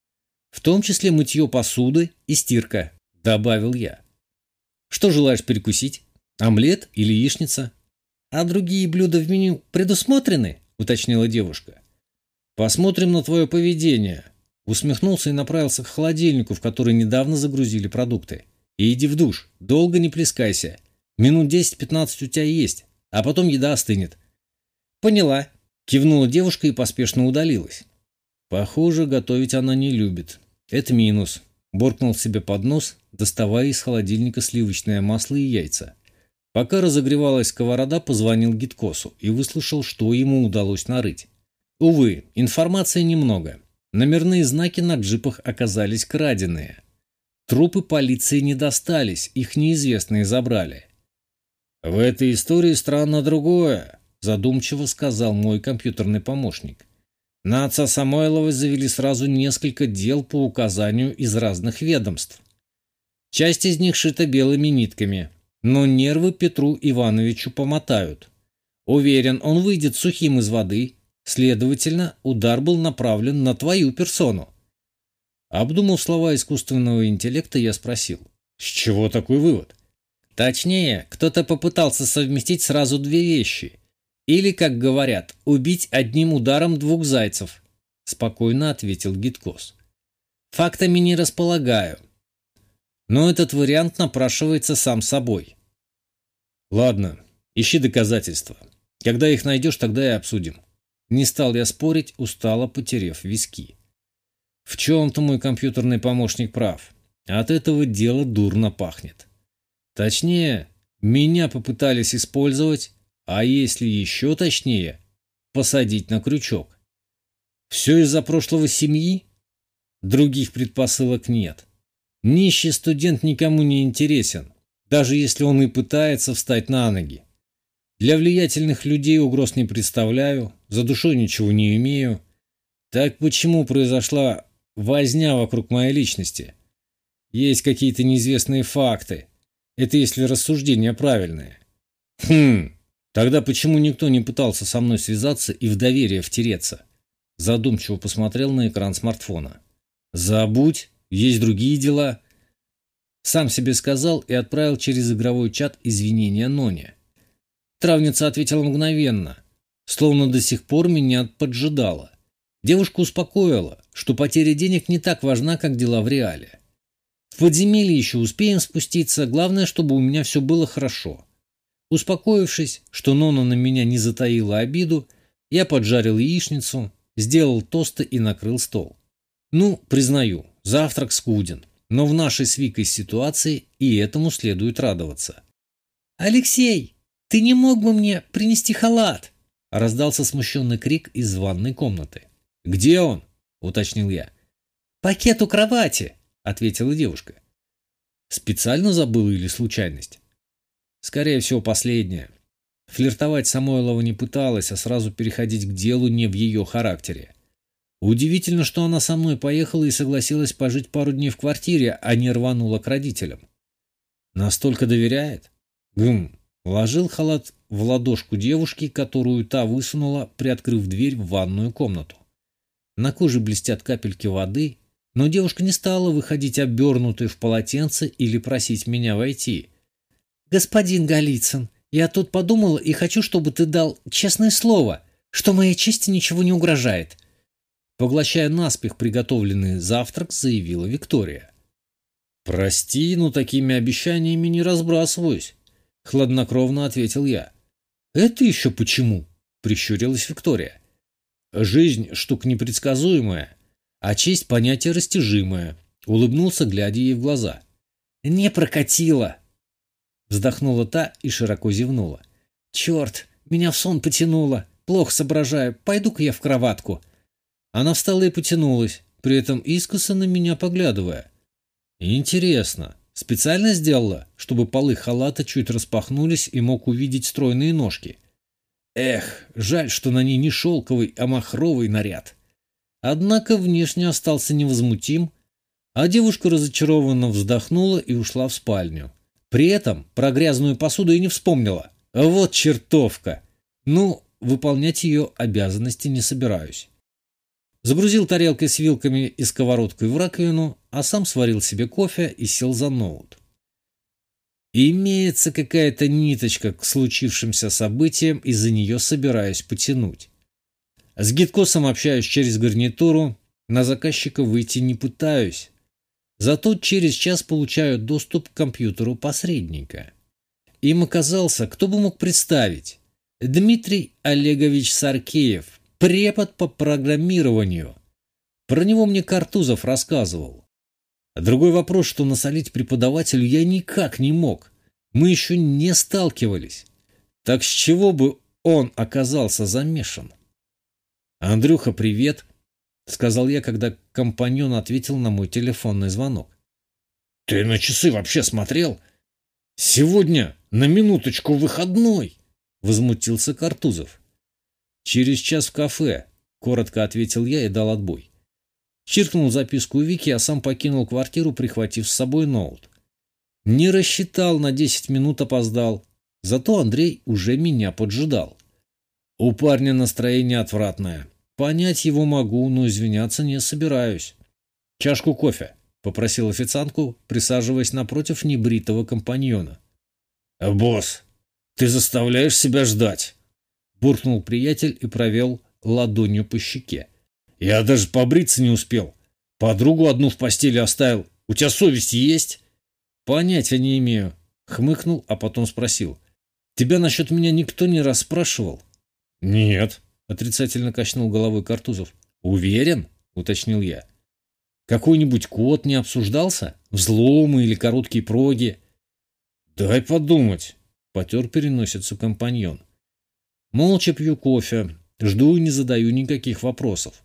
В том числе мытье посуды и стирка», — добавил я. «Что желаешь перекусить? Омлет или яичница?» «А другие блюда в меню предусмотрены?» — уточнила девушка. «Посмотрим на твое поведение», — усмехнулся и направился к холодильнику, в который недавно загрузили продукты. «И иди в душ, долго не плескайся. Минут 10-15 у тебя есть, а потом еда остынет». «Поняла», — кивнула девушка и поспешно удалилась. «Похоже, готовить она не любит. Это минус», — буркнул себе под нос, доставая из холодильника сливочное масло и яйца. Пока разогревалась сковорода, позвонил Гиткосу и выслушал, что ему удалось нарыть. Увы, информации немного. Номерные знаки на джипах оказались краденые. Трупы полиции не достались, их неизвестные забрали. «В этой истории странно другое», — задумчиво сказал мой компьютерный помощник. «На отца Самойлова завели сразу несколько дел по указанию из разных ведомств. Часть из них шита белыми нитками, но нервы Петру Ивановичу помотают. Уверен, он выйдет сухим из воды, следовательно, удар был направлен на твою персону». Обдумав слова искусственного интеллекта, я спросил: «С чего такой вывод?» «Точнее, кто-то попытался совместить сразу две вещи. Или, как говорят, убить одним ударом двух зайцев», — спокойно ответил Гиткос. «Фактами не располагаю. Но этот вариант напрашивается сам собой». «Ладно, ищи доказательства. Когда их найдешь, тогда и обсудим». Не стал я спорить, устало потеряв виски. В чем-то мой компьютерный помощник прав. От этого дела дурно пахнет. Точнее, меня попытались использовать, а если еще точнее, посадить на крючок. Все из-за прошлого семьи? Других предпосылок нет. Нищий студент никому не интересен, даже если он и пытается встать на ноги. Для влиятельных людей угроз не представляю, за душой ничего не имею. Так почему произошла возня вокруг моей личности? Есть какие-то неизвестные факты. Это если рассуждения правильные. Тогда почему никто не пытался со мной связаться и в доверие втереться? Задумчиво посмотрел на экран смартфона. Забудь, есть другие дела. Сам себе сказал и отправил через игровой чат извинения Ноне. Травница ответила мгновенно, словно до сих пор меня поджидала. Девушка успокоила, что потеря денег не так важна, как дела в реале. В подземелье еще успеем спуститься, главное, чтобы у меня все было хорошо. Успокоившись, что Нона на меня не затаила обиду, я поджарил яичницу, сделал тосты и накрыл стол. Ну, признаю, завтрак скуден, но в нашей с Викой ситуации и этому следует радоваться. «Алексей, ты не мог бы мне принести халат?» — раздался смущенный крик из ванной комнаты. «Где он?» — уточнил я. «Пакет у кровати», — ответила девушка. Специально забыла или случайность? Скорее всего, последнее. Флиртовать Самойлова не пыталась, а сразу переходить к делу не в ее характере. Удивительно, что она со мной поехала и согласилась пожить пару дней в квартире, а не рванула к родителям. Настолько доверяет? Вложил халат в ладошку девушки, которую та высунула, приоткрыв дверь в ванную комнату. На коже блестят капельки воды, но девушка не стала выходить обернутой в полотенце или просить меня войти. «Господин Голицын, я тут подумала и хочу, чтобы ты дал честное слово, что моей чести ничего не угрожает», поглощая наспех приготовленный завтрак, заявила Виктория. «Прости, но такими обещаниями не разбрасываюсь», — хладнокровно ответил я. «Это еще почему?» — прищурилась Виктория. «Жизнь — штука непредсказуемая, а честь — понятие растяжимое», — улыбнулся, глядя ей в глаза. «Не прокатило!» — вздохнула та и широко зевнула. «Черт, меня в сон потянуло, плохо соображаю, пойду-ка я в кроватку». Она встала и потянулась, при этом искоса на меня поглядывая. «Интересно, специально сделала, чтобы полы халата чуть распахнулись и мог увидеть стройные ножки? Эх, жаль, что на ней не шелковый, а махровый наряд». Однако внешне остался невозмутим, а девушка разочарованно вздохнула и ушла в спальню. При этом про грязную посуду и не вспомнила. Вот чертовка! Ну, выполнять ее обязанности не собираюсь. Загрузил тарелкой с вилками и сковородкой в раковину, а сам сварил себе кофе и сел за ноут. Имеется какая-то ниточка к случившимся событиям, и за нее собираюсь потянуть. С гидкосом общаюсь через гарнитуру, на заказчика выйти не пытаюсь. Зато через час получаю доступ к компьютеру посредника. Им оказался, кто бы мог представить, Дмитрий Олегович Саркеев, препод по программированию. Про него мне Картузов рассказывал. Другой вопрос, что насолить преподавателю я никак не мог. Мы еще не сталкивались. Так с чего бы он оказался замешан? «Андрюха, привет», — сказал я, когда компаньон ответил на мой телефонный звонок. «Ты на часы вообще смотрел? Сегодня на минуточку выходной», — возмутился Картузов. «Через час в кафе», — коротко ответил я и дал отбой. Чиркнул записку Вики, а сам покинул квартиру, прихватив с собой ноут. Не рассчитал, на 10 минут опоздал. Зато Андрей уже меня поджидал. У парня настроение отвратное. Понять его могу, но извиняться не собираюсь. «Чашку кофе», — попросил официантку, присаживаясь напротив небритого компаньона. «Босс, ты заставляешь себя ждать», — буркнул приятель и провел ладонью по щеке. «Я даже побриться не успел. Подругу одну в постели оставил. У тебя совесть есть?» «Понятия не имею», — хмыкнул, а потом спросил. «Тебя насчет меня никто не расспрашивал?» «Нет», — отрицательно качнул головой Картузов. «Уверен?» — уточнил я. «Какой-нибудь код не обсуждался? Взломы или короткие проги?» «Дай подумать», — потер переносицу компаньон. Молча пью кофе, жду и не задаю никаких вопросов.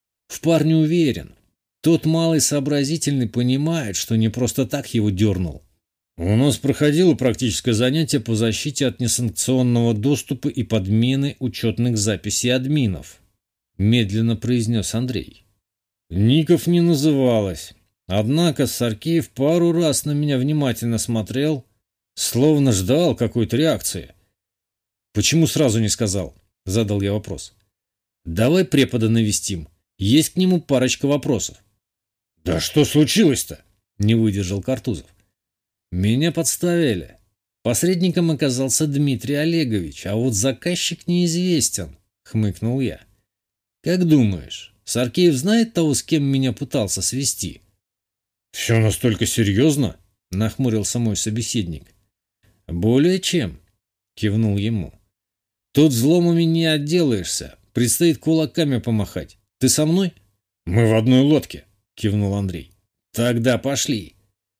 В парне уверен. Тот малый сообразительный понимает, что не просто так его дернул. «У нас проходило практическое занятие по защите от несанкционного доступа и подмены учетных записей админов», — медленно произнес Андрей. «Ников не называлось. Однако Саркеев пару раз на меня внимательно смотрел, словно ждал какой-то реакции». «Почему сразу не сказал?» — задал я вопрос. «Давай препода навестим. Есть к нему парочка вопросов». «Да что случилось-то?» — не выдержал Картузов. «Меня подставили. Посредником оказался Дмитрий Олегович, а вот заказчик неизвестен», — хмыкнул я. «Как думаешь, Саркеев знает того, с кем меня пытался свести?» «Все настолько серьезно?» — нахмурился мой собеседник. «Более чем», — кивнул ему. «Тут взломами не отделаешься. Предстоит кулаками помахать. Ты со мной?» «Мы в одной лодке», — кивнул Андрей. «Тогда пошли».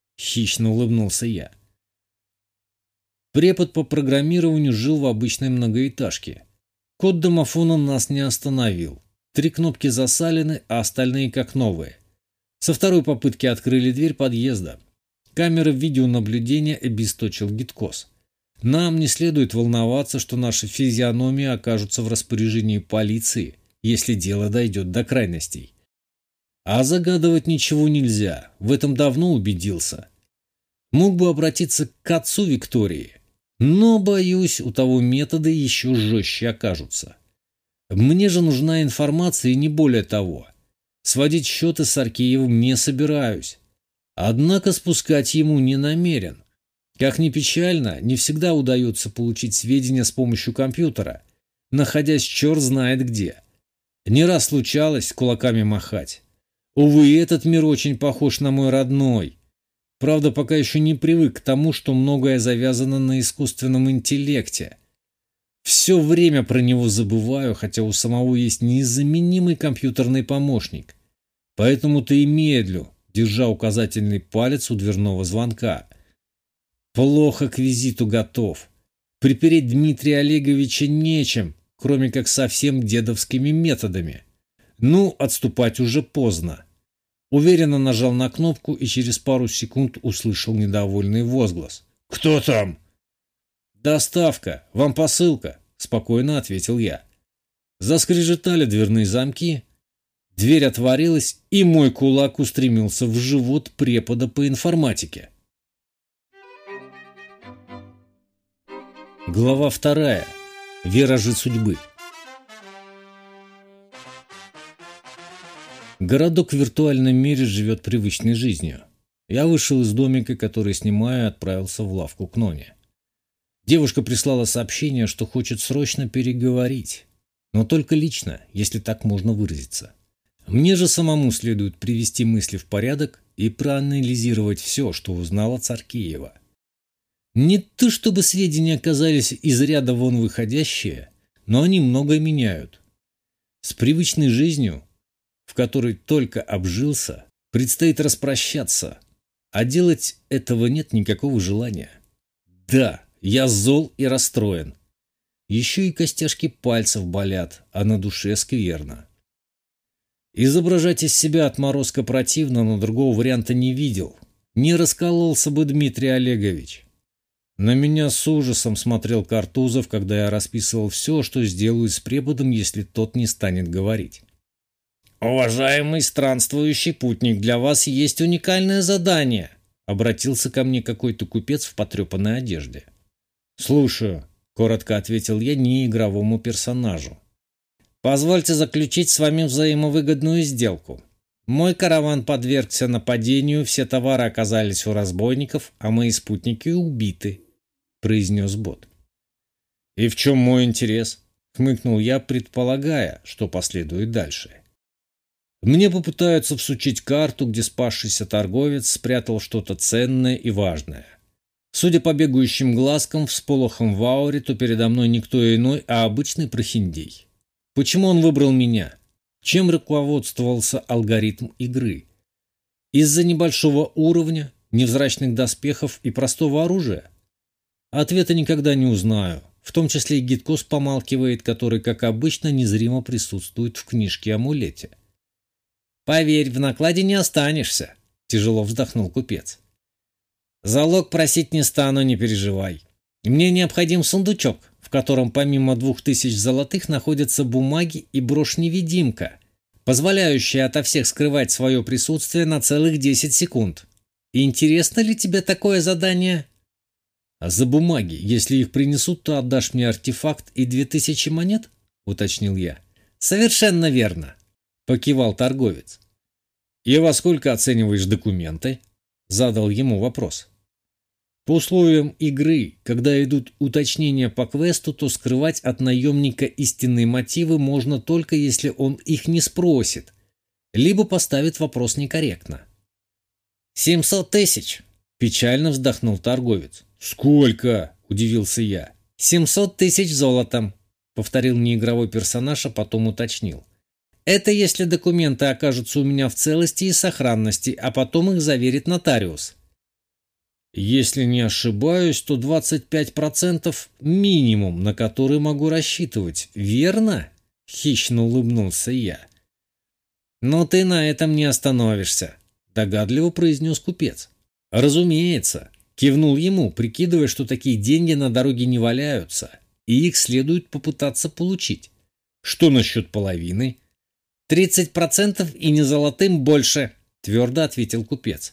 Хищно улыбнулся я. Препод по программированию жил в обычной многоэтажке. Код домофона нас не остановил. 3 кнопки засалены, а остальные как новые. Со второй попытки открыли дверь подъезда. Камеры видеонаблюдения обесточил гидкос. Нам не следует волноваться, что наши физиономии окажутся в распоряжении полиции, если дело дойдет до крайностей. А загадывать ничего нельзя, в этом давно убедился. Мог бы обратиться к отцу Виктории, но, боюсь, у того методы еще жестче окажутся. Мне же нужна информация и не более того. Сводить счеты с Саркеевым не собираюсь. Однако спускать ему не намерен. Как ни печально, не всегда удается получить сведения с помощью компьютера, находясь черт знает где. Не раз случалось кулаками махать. Увы, этот мир очень похож на мой родной. Правда, пока еще не привык к тому, что многое завязано на искусственном интеллекте. Все время про него забываю, хотя у самого есть незаменимый компьютерный помощник. Поэтому-то и медлю, держа указательный палец у дверного звонка. Плохо к визиту готов. Припереть Дмитрия Олеговича нечем, кроме как совсем дедовскими методами. Ну, отступать уже поздно. Уверенно нажал на кнопку и через пару секунд услышал недовольный возглас. «Кто там?» «Доставка. Вам посылка», — спокойно ответил я. Заскрежетали дверные замки. Дверь отворилась, и мой кулак устремился в живот препода по информатике. Глава 2. Виражи судьбы. Городок в виртуальном мире живет привычной жизнью. Я вышел из домика, который снимаю, и отправился в лавку к Ноне. Девушка прислала сообщение, что хочет срочно переговорить. Но только лично, если так можно выразиться. Мне же самому следует привести мысли в порядок и проанализировать все, что узнал от Царкеева. Не то чтобы сведения оказались из ряда вон выходящие, но они многое меняют. С привычной жизнью, в которой только обжился, предстоит распрощаться, а делать этого нет никакого желания. Да, я зол и расстроен. Еще и костяшки пальцев болят, а на душе скверно. Изображать из себя отморозка противно, но другого варианта не видел. Не раскололся бы Дмитрий Олегович. На меня с ужасом смотрел Картузов, когда я расписывал все, что сделаю с преподом, если тот не станет говорить. «Уважаемый странствующий путник, для вас есть уникальное задание», — обратился ко мне какой-то купец в потрепанной одежде. «Слушаю», — коротко ответил я неигровому персонажу. «Позвольте заключить с вами взаимовыгодную сделку. Мой караван подвергся нападению, все товары оказались у разбойников, а мои спутники убиты», — произнес бот. «И в чем мой интерес?» — хмыкнул я, предполагая, что последует дальше. Мне попытаются всучить карту, где спасшийся торговец спрятал что-то ценное и важное. Судя по бегающим глазкам, всполохам в ауре, то передо мной никто иной, а обычный прохиндей. Почему он выбрал меня? Чем руководствовался алгоритм игры? Из-за небольшого уровня, невзрачных доспехов и простого оружия? Ответа никогда не узнаю. В том числе и Гидкос помалкивает, который, как обычно, незримо присутствует в книжке-амулете. «Поверь, в накладе не останешься», — тяжело вздохнул купец. «Залог просить не стану, не переживай. Мне необходим сундучок, в котором помимо 2000 золотых находятся бумаги и брошь-невидимка, позволяющая ото всех скрывать свое присутствие на целых 10 секунд. Интересно ли тебе такое задание?» «А за бумаги, если их принесут, то отдашь мне артефакт и 2000 монет?» — уточнил я. «Совершенно верно», — покивал торговец. «И во сколько оцениваешь документы?» — задал ему вопрос. «По условиям игры, когда идут уточнения по квесту, то скрывать от наемника истинные мотивы можно только если он их не спросит, либо поставит вопрос некорректно». 700 000, печально вздохнул торговец. «Сколько?» – удивился я. 700 000 золотом, повторил неигровой персонаж, а потом уточнил. Это если документы окажутся у меня в целости и сохранности, а потом их заверит нотариус. Если не ошибаюсь, то 25% минимум, на который могу рассчитывать, верно? Хищно улыбнулся я. Но ты на этом не остановишься, догадливо произнес купец. Разумеется, кивнул ему, прикидывая, что такие деньги на дороге не валяются, и их следует попытаться получить. Что насчет половины? 30% и не золотым больше, твердо ответил купец.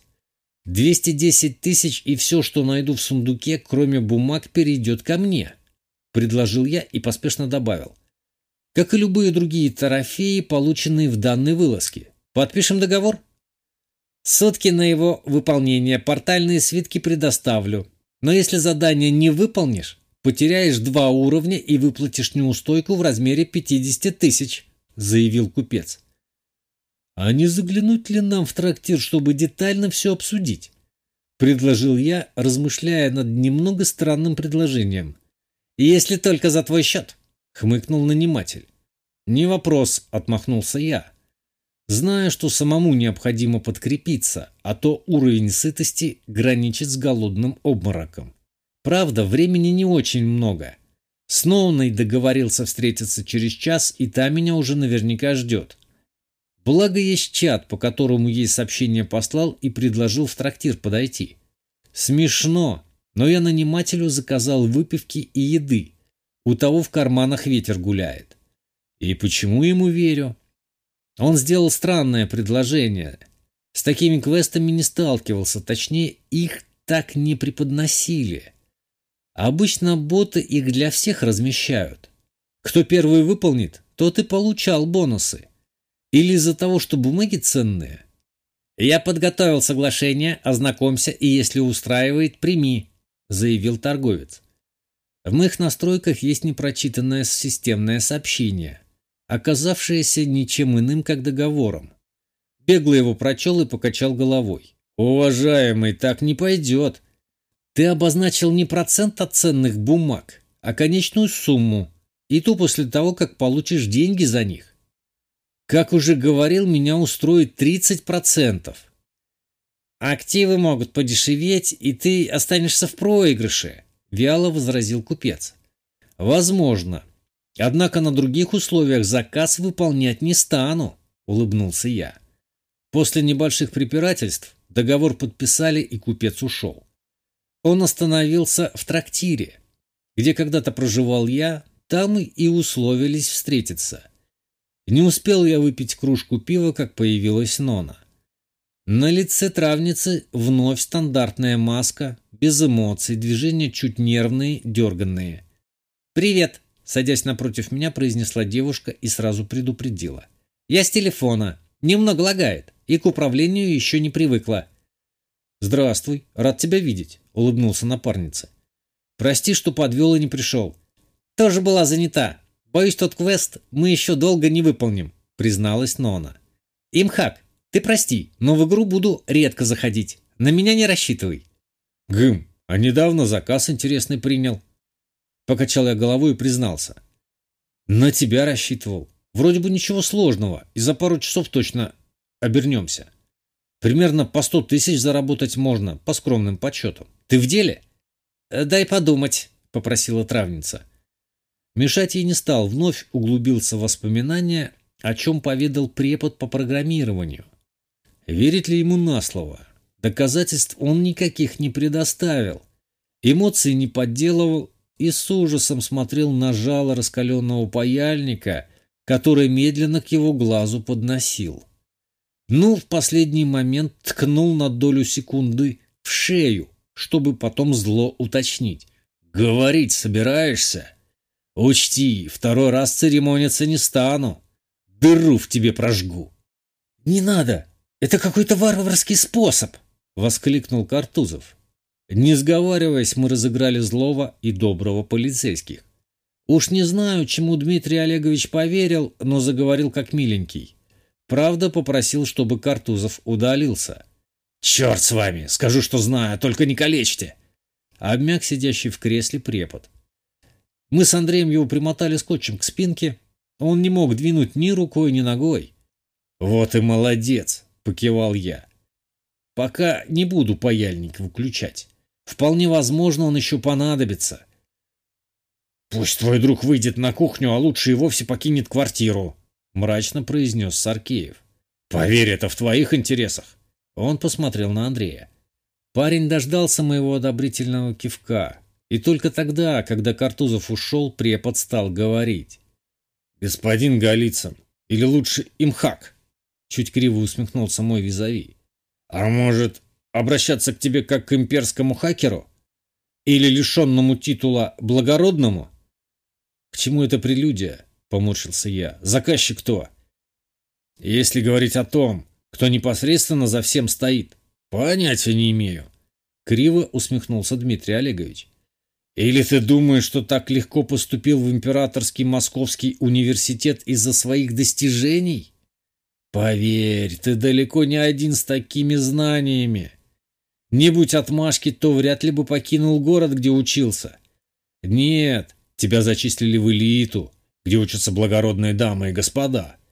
210 000 и все, что найду в сундуке, кроме бумаг, перейдет ко мне, предложил я и поспешно добавил. Как и любые другие трофеи, полученные в данной вылазке. Подпишем договор? Сутки на его выполнение, портальные свитки предоставлю. Но если задание не выполнишь, потеряешь 2 уровня и выплатишь неустойку в размере 50 000, заявил купец. А не заглянуть ли нам в трактир, чтобы детально все обсудить? — предложил я, размышляя над немного странным предложением. «Если только за твой счет», — хмыкнул наниматель. «Не вопрос», — отмахнулся я. Зная, что самому необходимо подкрепиться, а то уровень сытости граничит с голодным обмороком. Правда, времени не очень много. С Ноуной договорился встретиться через час, и та меня уже наверняка ждет. Благо есть чат, по которому ей сообщение послал и предложил в трактир подойти. Смешно, но я нанимателю заказал выпивки и еды. У того в карманах ветер гуляет. И почему ему верю? Он сделал странное предложение. С такими квестами не сталкивался, точнее, их так не преподносили. Обычно боты их для всех размещают. Кто первый выполнит, тот и получал бонусы. Или из-за того, что бумаги ценные? «Я подготовил соглашение, ознакомься, и если устраивает, прими», — заявил торговец. В моих настройках есть непрочитанное системное сообщение, оказавшееся ничем иным, как договором. Бегло его прочел и покачал головой. «Уважаемый, так не пойдет. Ты обозначил не процент от ценных бумаг, а конечную сумму, и то после того, как получишь деньги за них. Как уже говорил, меня устроит 30%. Активы могут подешеветь, и ты останешься в проигрыше», — вяло возразил купец. «Возможно. Однако на других условиях заказ выполнять не стану», — улыбнулся я. После небольших препирательств договор подписали, и купец ушел. Он остановился в трактире, где когда-то проживал я, там и условились встретиться. Не успел я выпить кружку пива, как появилась Нона. На лице травницы вновь стандартная маска, без эмоций, движения чуть нервные, дерганные. «Привет!» — садясь напротив меня, произнесла девушка и сразу предупредила. «Я с телефона. Немного лагает, и к управлению еще не привыкла». «Здравствуй, рад тебя видеть», — улыбнулся напарница. «Прости, что подвел и не пришел». «Тоже была занята. Боюсь, тот квест мы еще долго не выполним», — призналась Нона. «Имхак, ты прости, но в игру буду редко заходить. На меня не рассчитывай».
«Гм, а недавно заказ интересный принял». Покачал я головой и признался. «На тебя рассчитывал. Вроде бы ничего сложного, и за пару часов точно обернемся. Примерно по 100 тысяч заработать можно, по скромным подсчетам. Ты в деле?»
«Дай подумать», — попросила травница. Мешать ей не стал, вновь углубился в воспоминания, о чем поведал препод по программированию. Верить ли ему на слово? Доказательств он никаких не предоставил. Эмоций не подделывал и с ужасом смотрел на жало раскаленного паяльника, который медленно к его глазу подносил. В последний момент ткнул на долю секунды в шею, чтобы потом зло уточнить. «Говорить собираешься? Учти, второй раз церемониться не стану. Дыру в тебе прожгу». «Не надо! Это какой-то варварский способ!» — воскликнул Картузов. Не сговариваясь, мы разыграли злого и доброго полицейских. Уж не знаю, чему Дмитрий Олегович поверил, но заговорил как миленький. Правда, попросил, чтобы Картузов удалился. «Черт с вами! Скажу, что знаю, только не калечьте!» Обмяк сидящий в кресле препод. Мы с Андреем его примотали скотчем к спинке. Он не мог двинуть ни рукой, ни ногой. «Вот и молодец!» — покивал я. «Пока не буду паяльник выключать. Вполне возможно, он еще понадобится». «Пусть твой друг выйдет на кухню, а лучше и вовсе покинет квартиру», — мрачно произнес Саркеев. «Поверь, это в твоих интересах». Он посмотрел на Андрея. Парень дождался моего одобрительного кивка. И только тогда, когда Картузов ушел, препод стал говорить. «Господин Голицын, или лучше Имхак», — чуть криво усмехнулся мой визави. «А может, обращаться к тебе как к имперскому хакеру? Или лишенному титула благородному?» «К чему эта прелюдия?» — поморщился я. «Заказчик кто?» «Если говорить о том, кто непосредственно за всем стоит, понятия не имею», — криво усмехнулся Дмитрий Олегович. «Или ты думаешь, что так легко поступил в Императорский Московский университет из-за своих достижений? Поверь, ты далеко не один с такими знаниями. Не будь отмашки, то вряд ли бы покинул город, где учился. Нет, тебя зачислили в элиту, где учатся благородные дамы и господа.